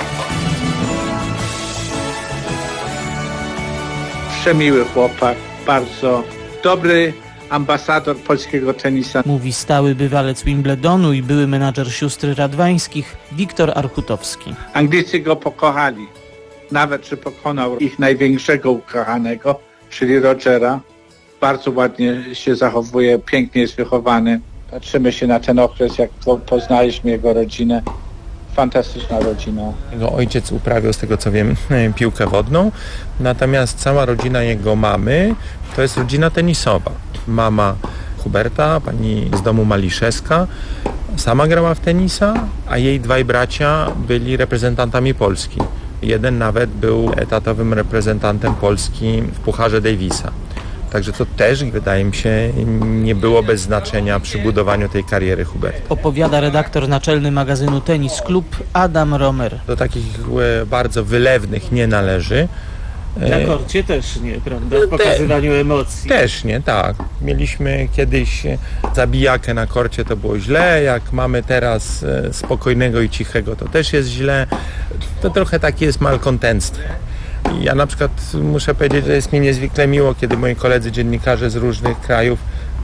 Przemiły chłopak, bardzo dobry ambasador polskiego tenisa. Mówi stały bywalec Wimbledonu i były menadżer sióstr Radwańskich Wiktor Archutowski. Anglicy go pokochali, nawet że pokonał ich największego ukochanego, czyli Rogera. Bardzo ładnie się zachowuje, pięknie jest wychowany. Patrzymy się na ten okres, jak poznaliśmy jego rodzinę. Fantastyczna rodzina. Jego ojciec uprawiał, z tego co wiem, piłkę wodną, natomiast cała rodzina jego mamy to jest rodzina tenisowa. Mama Huberta, pani z domu Maliszewska, sama grała w tenisa, a jej dwaj bracia byli reprezentantami Polski. Jeden nawet był etatowym reprezentantem Polski w Pucharze Davisa. Także to też, wydaje mi się, nie było bez znaczenia przy budowaniu tej kariery Huberta. Opowiada redaktor naczelny magazynu Tenis Klub Adam Romer. Do takich bardzo wylewnych nie należy. Na korcie też nie, prawda? W pokazywaniu emocji. Też nie, tak. Mieliśmy kiedyś zabijakę na korcie, to było źle. Jak mamy teraz spokojnego i cichego, to też jest źle. To trochę takie jest malkontentstwo. Ja na przykład muszę powiedzieć, że jest mi niezwykle miło, kiedy moi koledzy dziennikarze z różnych krajów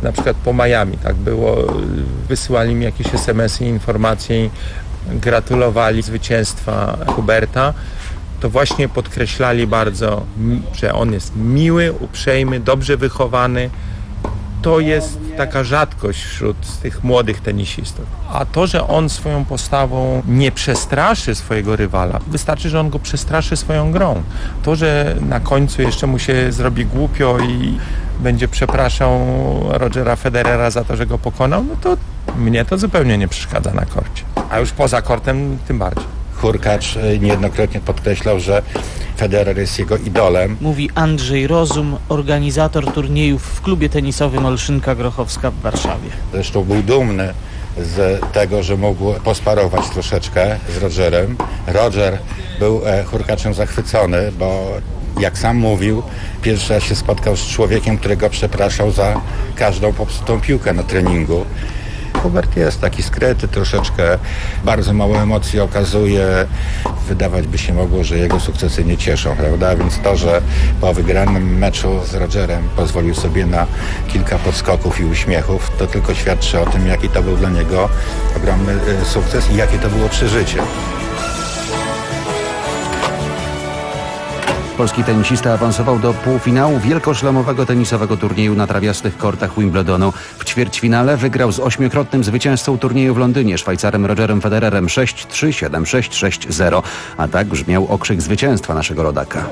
na przykład po Miami, tak było, wysyłali mi jakieś es em esy, informacje, gratulowali zwycięstwa Huberta, to właśnie podkreślali bardzo, że on jest miły, uprzejmy, dobrze wychowany. To jest taka rzadkość wśród tych młodych tenisistów. A to, że on swoją postawą nie przestraszy swojego rywala, wystarczy, że on go przestraszy swoją grą. To, że na końcu jeszcze mu się zrobi głupio i będzie przepraszał Rogera Federera za to, że go pokonał, no to mnie to zupełnie nie przeszkadza na korcie. A już poza kortem tym bardziej. Hurkacz niejednokrotnie podkreślał, że Federer jest jego idolem. Mówi Andrzej Rozum, organizator turniejów w klubie tenisowym Olszynka Grochowska w Warszawie. Zresztą był dumny z tego, że mógł posparować troszeczkę z Rogerem. Roger był Hurkaczem zachwycony, bo jak sam mówił, pierwszy raz się spotkał z człowiekiem, którego przepraszał za każdą popsutą piłkę na treningu. Hubert jest taki skryty, troszeczkę bardzo mało emocji okazuje. Wydawać by się mogło, że jego sukcesy nie cieszą, prawda? Więc to, że po wygranym meczu z Rogerem pozwolił sobie na kilka podskoków i uśmiechów, to tylko świadczy o tym, jaki to był dla niego ogromny sukces i jakie to było przeżycie. Polski tenisista awansował do półfinału wielkoszlemowego tenisowego turnieju na trawiastych kortach Wimbledonu. W ćwierćfinale wygrał z ośmiokrotnym zwycięzcą turnieju w Londynie, Szwajcarem Rogerem Federerem sześć trzy, siedem sześć, sześć zero. A tak brzmiał okrzyk zwycięstwa naszego rodaka.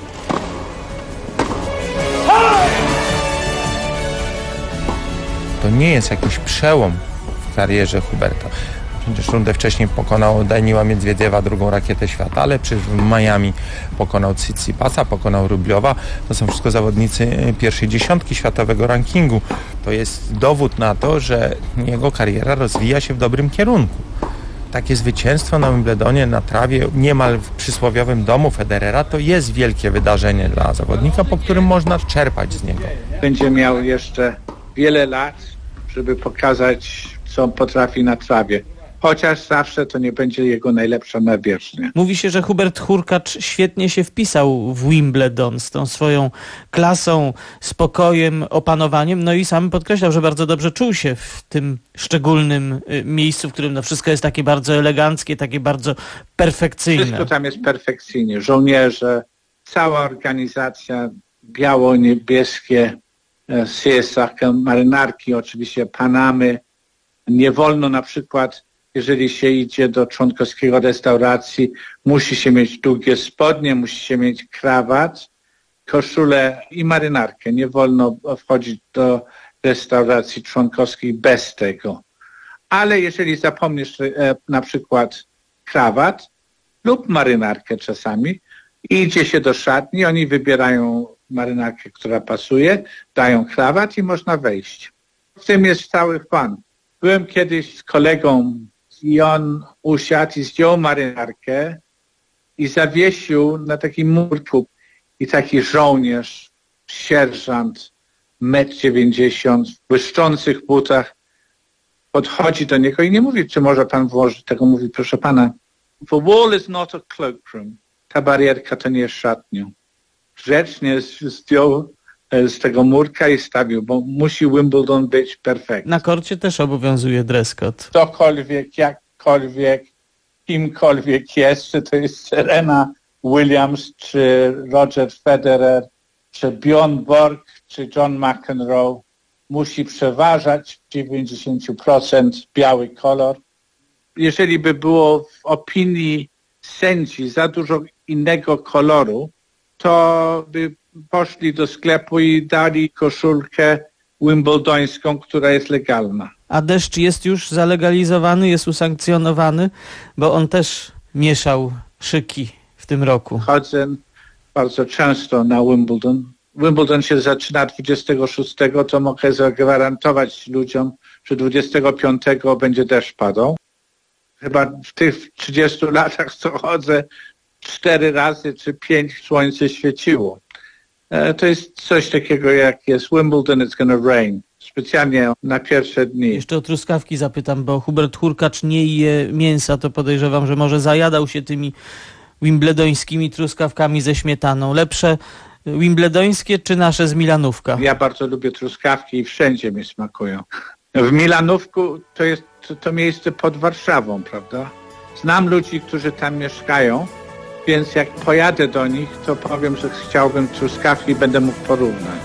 To nie jest jakiś przełom w karierze Huberta. Przecież rundę wcześniej pokonał Daniila Miedwiediewa, drugą rakietę świata, ale przecież w Miami pokonał Tsitsipasa, pokonał Rubliowa. To są wszystko zawodnicy pierwszej dziesiątki światowego rankingu. To jest dowód na to, że jego kariera rozwija się w dobrym kierunku. Takie zwycięstwo na Wimbledonie, na trawie, niemal w przysłowiowym domu Federera, to jest wielkie wydarzenie dla zawodnika, po którym można czerpać z niego. Będzie miał jeszcze wiele lat, żeby pokazać, co potrafi na trawie. Chociaż zawsze to nie będzie jego najlepsza nawierzchnia. Mówi się, że Hubert Hurkacz świetnie się wpisał w Wimbledon z tą swoją klasą, spokojem, opanowaniem. No i sam podkreślał, że bardzo dobrze czuł się w tym szczególnym miejscu, w którym no wszystko jest takie bardzo eleganckie, takie bardzo perfekcyjne. Wszystko tam jest perfekcyjnie. Żołnierze, cała organizacja, biało-niebieskie siesaky, marynarki, oczywiście Panamy. Nie wolno na przykład, jeżeli się idzie do członkowskiego restauracji, musi się mieć długie spodnie, musi się mieć krawat, koszulę i marynarkę. Nie wolno wchodzić do restauracji członkowskiej bez tego. Ale jeżeli zapomnisz e, na przykład krawat lub marynarkę czasami, idzie się do szatni, oni wybierają marynarkę, która pasuje, dają krawat i można wejść. W tym jest cały fan. Byłem kiedyś z kolegą i on usiadł i zdjął marynarkę i zawiesił na takim murku i taki żołnierz, sierżant, metr dziewięćdziesiąt, w błyszczących butach podchodzi do niego i nie mówi, czy może pan włożyć, tego mówi, proszę pana, the wall is not a cloakroom. Ta barierka to nie jest szatnią. Grzecznie zdjął z tego murka i stawił, bo musi Wimbledon być perfekt. Na korcie też obowiązuje dress code. Ktokolwiek, jakkolwiek, kimkolwiek jest, czy to jest Serena Williams, czy Roger Federer, czy Bjorn Borg, czy John McEnroe, musi przeważać dziewięćdziesiąt procent biały kolor. Jeżeli by było w opinii sędzi za dużo innego koloru, to by poszli do sklepu i dali koszulkę wimbledońską, która jest legalna. A deszcz jest już zalegalizowany, jest usankcjonowany, bo on też mieszał szyki w tym roku. Chodzę bardzo często na Wimbledon. Wimbledon się zaczyna dwudziestego szóstego, to mogę zagwarantować ludziom, że dwudziestego piątego będzie deszcz padał. Chyba w tych trzydziestu latach, co chodzę, cztery razy czy pięć słońce świeciło. To jest coś takiego jak jest Wimbledon, it's gonna rain. Specjalnie na pierwsze dni. Jeszcze o truskawki zapytam, bo Hubert Hurkacz nie je mięsa, to podejrzewam, że może zajadał się tymi wimbledońskimi truskawkami ze śmietaną. Lepsze wimbledońskie czy nasze z Milanówka? Ja bardzo lubię truskawki i wszędzie mi smakują. W Milanówku to jest to, to miejsce pod Warszawą, prawda? Znam ludzi, którzy tam mieszkają, więc jak pojadę do nich, to powiem, że chciałbym truskawki i będę mógł porównać.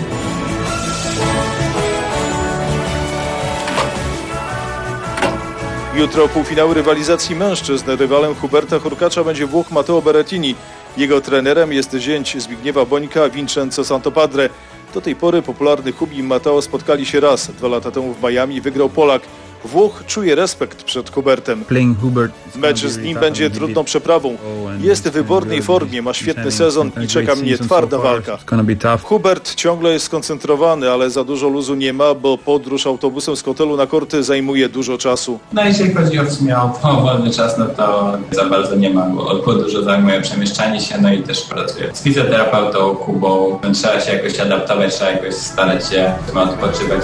Jutro półfinały rywalizacji mężczyzn. Rywalem Huberta Hurkacza będzie Włoch Matteo Berrettini. Jego trenerem jest zięć Zbigniewa Bońka, Vincenzo Santopadre. Do tej pory popularny Hubi i Matteo spotkali się raz. Dwa lata temu w Miami wygrał Polak. Włoch czuje respekt przed Hubertem. Mecz z nim będzie trudną przeprawą. Jest w wybornej formie, ma świetny sezon i czeka mnie twarda walka. Hubert ciągle jest skoncentrowany, ale za dużo luzu nie ma, bo podróż autobusem z hotelu na korty zajmuje dużo czasu. No jeśli chodzi o w sumie o wolny czas, no to za bardzo nie ma, bo dużo zajmuje przemieszczanie się, no i też pracuję z fizjoterapeutą, Kubą. Trzeba się jakoś adaptować, trzeba jakoś starać się odpoczywać.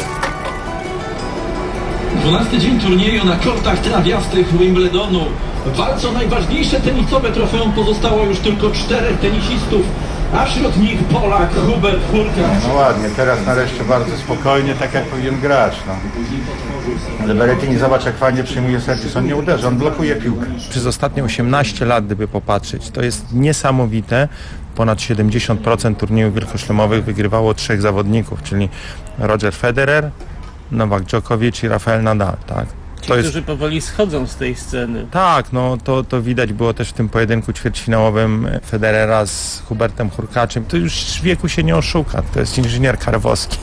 dwunasty dzień turnieju na kortach trawiastych Wimbledonu. Walce o najważniejsze tenisowe trofeum pozostało już tylko czterech tenisistów, a wśród nich Polak Hubert Hurkacz. No ładnie, teraz nareszcie bardzo spokojnie, tak jak powinien grać. No. Ale Berrettini, zobacz jak fajnie przyjmuje serwis, on nie uderza, on blokuje piłkę. Przez ostatnie osiemnaście lat, gdyby popatrzeć, to jest niesamowite. Ponad siedemdziesiąt procent turniejów wielkoszlemowych wygrywało trzech zawodników, czyli Roger Federer, Nowak Djokovic i Rafael Nadal, tak? Ci, to jest... którzy powoli schodzą z tej sceny. Tak, no to, to widać było też w tym pojedynku ćwierćfinałowym Federera z Hubertem Hurkaczem. To już wieku się nie oszuka, to jest inżynier karwowski.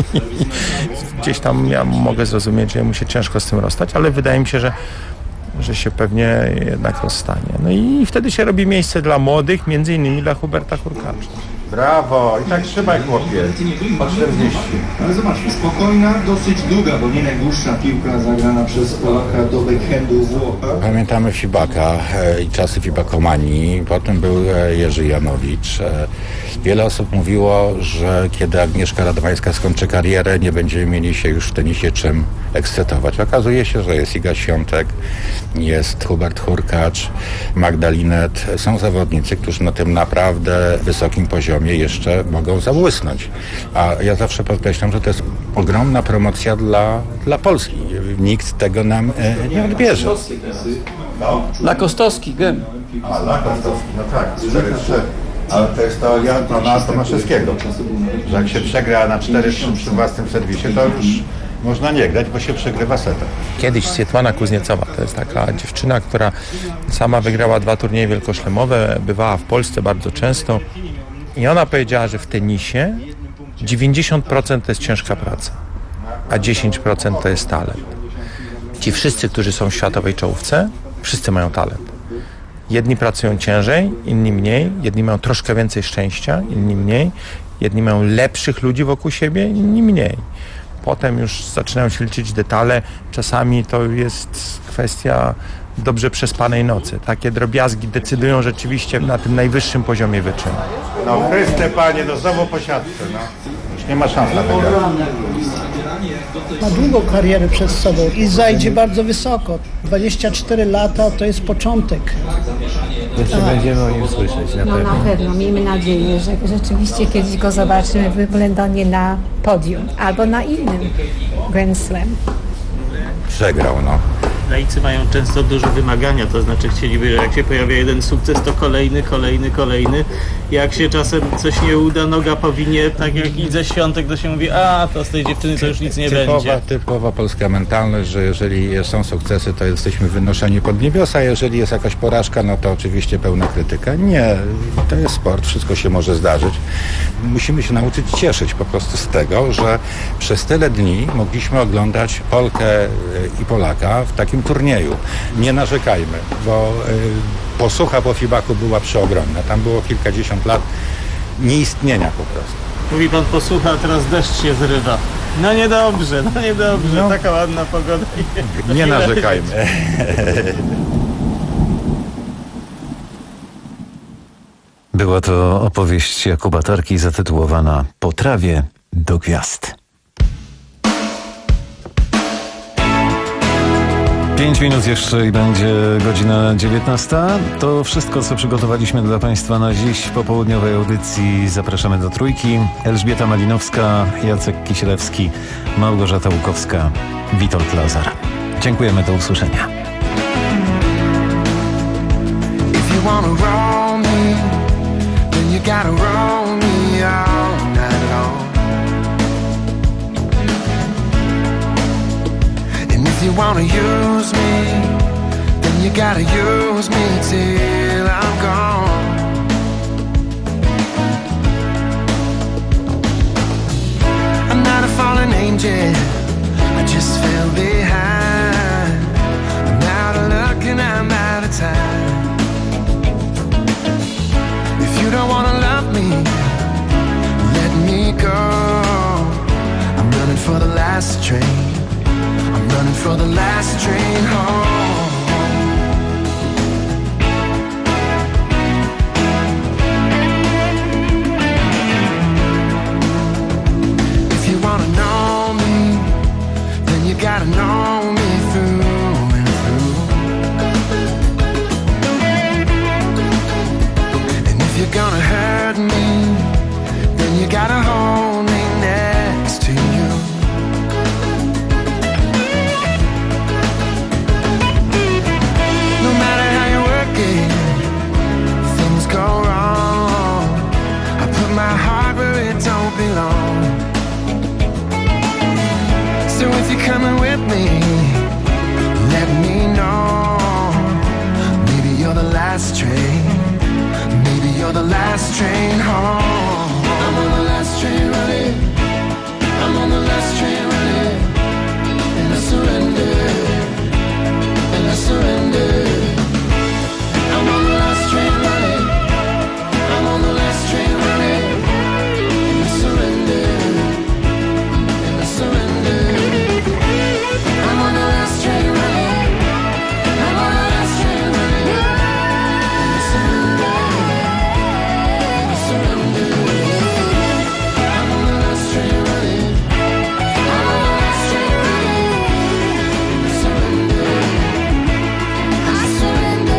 Gdzieś tam ja mogę zrozumieć, że mu się ciężko z tym rozstać, ale wydaje mi się, że że się pewnie jednak rozstanie. No i wtedy się robi miejsce dla młodych, między innymi dla Huberta Hurkacza. Brawo! I tak trzymaj, chłopie. Po czterdzieści. Ale zobaczmy, spokojna, dosyć długa, bo nie najdłuższa piłka zagrana przez Polaka do backhandu Włocha. Pamiętamy Fibaka e, i czasy Fibakomanii. Potem był e, Jerzy Janowicz. E, wiele osób mówiło, że kiedy Agnieszka Radwańska skończy karierę, nie będziemy mieli się już w tenisie czym ekscytować. Okazuje się, że jest Iga Świątek, jest Hubert Hurkacz, Magda Linette. Są zawodnicy, którzy na tym naprawdę wysokim poziomie jeszcze mogą zabłysnąć. A ja zawsze podkreślam, że to jest ogromna promocja dla, dla Polski. Nikt tego nam e, nie odbierze. Lakostowski, gem. A, Lakostowski, no tak, cztery trzy. Ale to jest to Jan Pana Tomaszewskiego. Że jak się przegra na cztery trzy przy własnym serwisie, to już można nie grać, bo się przegrywa setę. Kiedyś Swietłana Kuzniecowa, to jest taka dziewczyna, która sama wygrała dwa turnieje wielkoszlemowe, bywała w Polsce bardzo często i ona powiedziała, że w tenisie dziewięćdziesiąt procent to jest ciężka praca, a dziesięć procent to jest talent. Ci wszyscy, którzy są w światowej czołówce, wszyscy mają talent. Jedni pracują ciężej, inni mniej, jedni mają troszkę więcej szczęścia, inni mniej, jedni mają lepszych ludzi wokół siebie, inni mniej. Potem już zaczynają się liczyć detale. Czasami to jest kwestia dobrze przespanej nocy. Takie drobiazgi decydują rzeczywiście na tym najwyższym poziomie wyczynu. No Chryste Panie, no znowu po siatce, no. Już nie ma szans na wygranie. Ma długą karierę przed sobą i zajdzie bardzo wysoko. dwadzieścia cztery lata to jest początek. Jeszcze tak. będziemy o nim słyszeć na No pewno. na pewno, miejmy nadzieję, że rzeczywiście kiedyś go zobaczymy w Wimbledonie na podium albo na innym Grand Slam. Przegrał, no. Laicy mają często duże wymagania, to znaczy chcieliby, że jak się pojawia jeden sukces, to kolejny, kolejny, kolejny. Jak się czasem coś nie uda, noga powinie, tak jak Idze Świątek, to się mówi, a to z tej dziewczyny to już nic nie typowa, będzie. Typowa polska mentalność, że jeżeli są sukcesy, to jesteśmy wynoszeni pod niebiosa, a jeżeli jest jakaś porażka, no to oczywiście pełna krytyka. Nie, to jest sport, wszystko się może zdarzyć. Musimy się nauczyć cieszyć po prostu z tego, że przez tyle dni mogliśmy oglądać Polkę i Polaka w takim turnieju. Nie narzekajmy, bo y, posłucha po Fibaku była przeogromna. Tam było kilkadziesiąt lat nieistnienia po prostu. Mówi pan, posłucha, a teraz deszcz się zrywa. No niedobrze, no niedobrze, no. Taka ładna pogoda. Nie narzekajmy. Była to opowieść Jakuba Tarki zatytułowana Po trawie do gwiazd. Pięć minut jeszcze i będzie godzina dziewiętnasta. To wszystko, co przygotowaliśmy dla Państwa na dziś w popołudniowej audycji. Zapraszamy do Trójki. Elżbieta Malinowska, Jacek Kisielewski, Małgorzata Łukowska, Witold Lazar. Dziękujemy, do usłyszenia. If you wanna roll me, then you gotta roll me all night long. And if you wanna use me, then you gotta use me till I'm gone. I'm not a fallen angel, I just fell behind. I'm out of luck and I'm out of time. If you don't wanna love me, let me go. I'm running for the last train. I'm running for the last train home. If you wanna know me, then you gotta know me through and through. And if you're gonna hurt me, then you gotta hold me next to you. No matter how you work it, things go wrong. I put my heart where it don't belong. So if you're coming with me, let me know. Maybe you're the last train. Maybe you're the last train home. I'm on the last train running. I'm on the last train running. And I surrender. And I surrender. I'm on the last train running. I'm on the last train running. And I surrender. And I surrender. I'm on the last train running. I'm on the last train running. And I surrender. And I surrender. I'm on the last train running. I'm on the last train running. And I surrender. I surrender.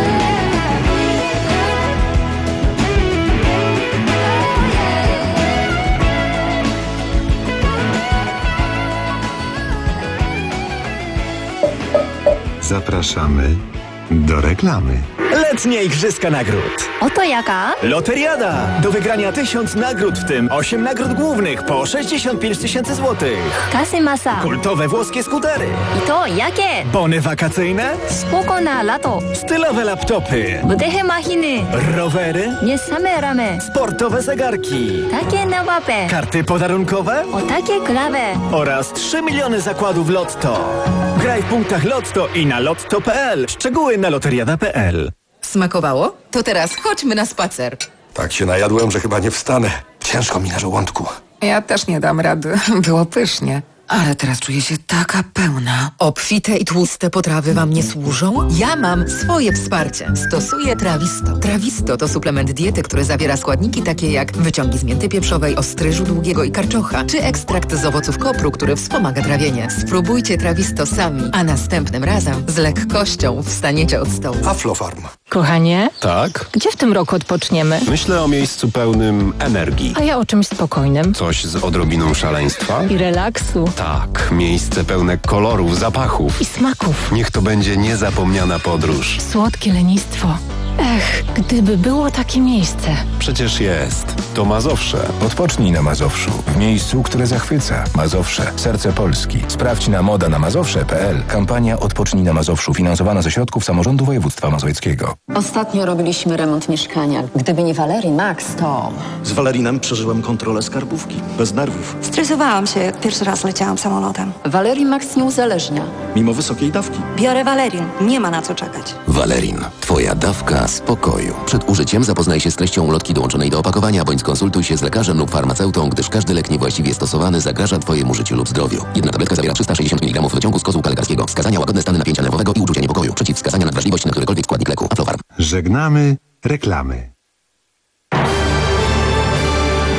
Zapraszamy do reklamy. Letnie Igrzyska Nagród. Oto jaka? Loteriada. Do wygrania tysiąc nagród, w tym osiem nagród głównych po sześćdziesiąt pięć tysięcy złotych. Kasy masa. Kultowe włoskie skutery. I to jakie? Bony wakacyjne. Spoko na lato. Stylowe laptopy. Wydechy machiny. Rowery. Nie same ramy. Sportowe zegarki. Takie na łapę. Karty podarunkowe. O takie klawe. Oraz trzy miliony zakładów Lotto. Graj w punktach Lotto i na lotto kropka p l. Szczegóły na loteriada kropka p l. Smakowało? To teraz chodźmy na spacer. Tak się najadłem, że chyba nie wstanę. Ciężko mi na żołądku. Ja też nie dam rady. Było pysznie. Ale teraz czuję się taka pełna. Obfite i tłuste potrawy wam nie służą? Ja mam swoje wsparcie. Stosuję Trawisto. Trawisto to suplement diety, który zawiera składniki takie jak wyciągi z mięty pieprzowej, ostryżu długiego i karczocza, czy ekstrakt z owoców kopru, który wspomaga trawienie. Spróbujcie Trawisto sami, a następnym razem z lekkością wstaniecie od stołu. Aflofarm. Kochanie, Tak? gdzie w tym roku odpoczniemy? Myślę o miejscu pełnym energii. A ja o czymś spokojnym. Coś z odrobiną szaleństwa? I relaksu. Tak, miejsce pełne kolorów, zapachów. I smaków. Niech to będzie niezapomniana podróż. Słodkie lenistwo. Ech, gdyby było takie miejsce. Przecież jest. To Mazowsze. Odpocznij na Mazowszu. W miejscu, które zachwyca. Mazowsze. Serce Polski. Sprawdź na moda na mazowsze kropka p l. Kampania Odpocznij na Mazowszu. Finansowana ze środków samorządu województwa mazowieckiego. Ostatnio robiliśmy remont mieszkania. Gdyby nie Valerii Max, to... Z Walerinem przeżyłem kontrolę skarbówki. Bez nerwów. Stresowałam się, jak pierwszy raz leciałam samolotem. Valerii Max nie uzależnia. Mimo wysokiej dawki. Biorę Valerin. Nie ma na co czekać. Valerin. Twoja dawka spokoju. Przed użyciem zapoznaj się z treścią ulotki dołączonej do opakowania, bądź skonsultuj się z lekarzem lub farmaceutą, gdyż każdy lek niewłaściwie stosowany zagraża Twojemu życiu lub zdrowiu. Jedna tabletka zawiera trzysta sześćdziesiąt miligramów wyciągu z kozłka lekarskiego. Wskazania: łagodne stany napięcia nerwowego i uczucia niepokoju. Przeciwwskazania: nadwrażliwość na którykolwiek składnik leku. Aflofarm. Żegnamy reklamy.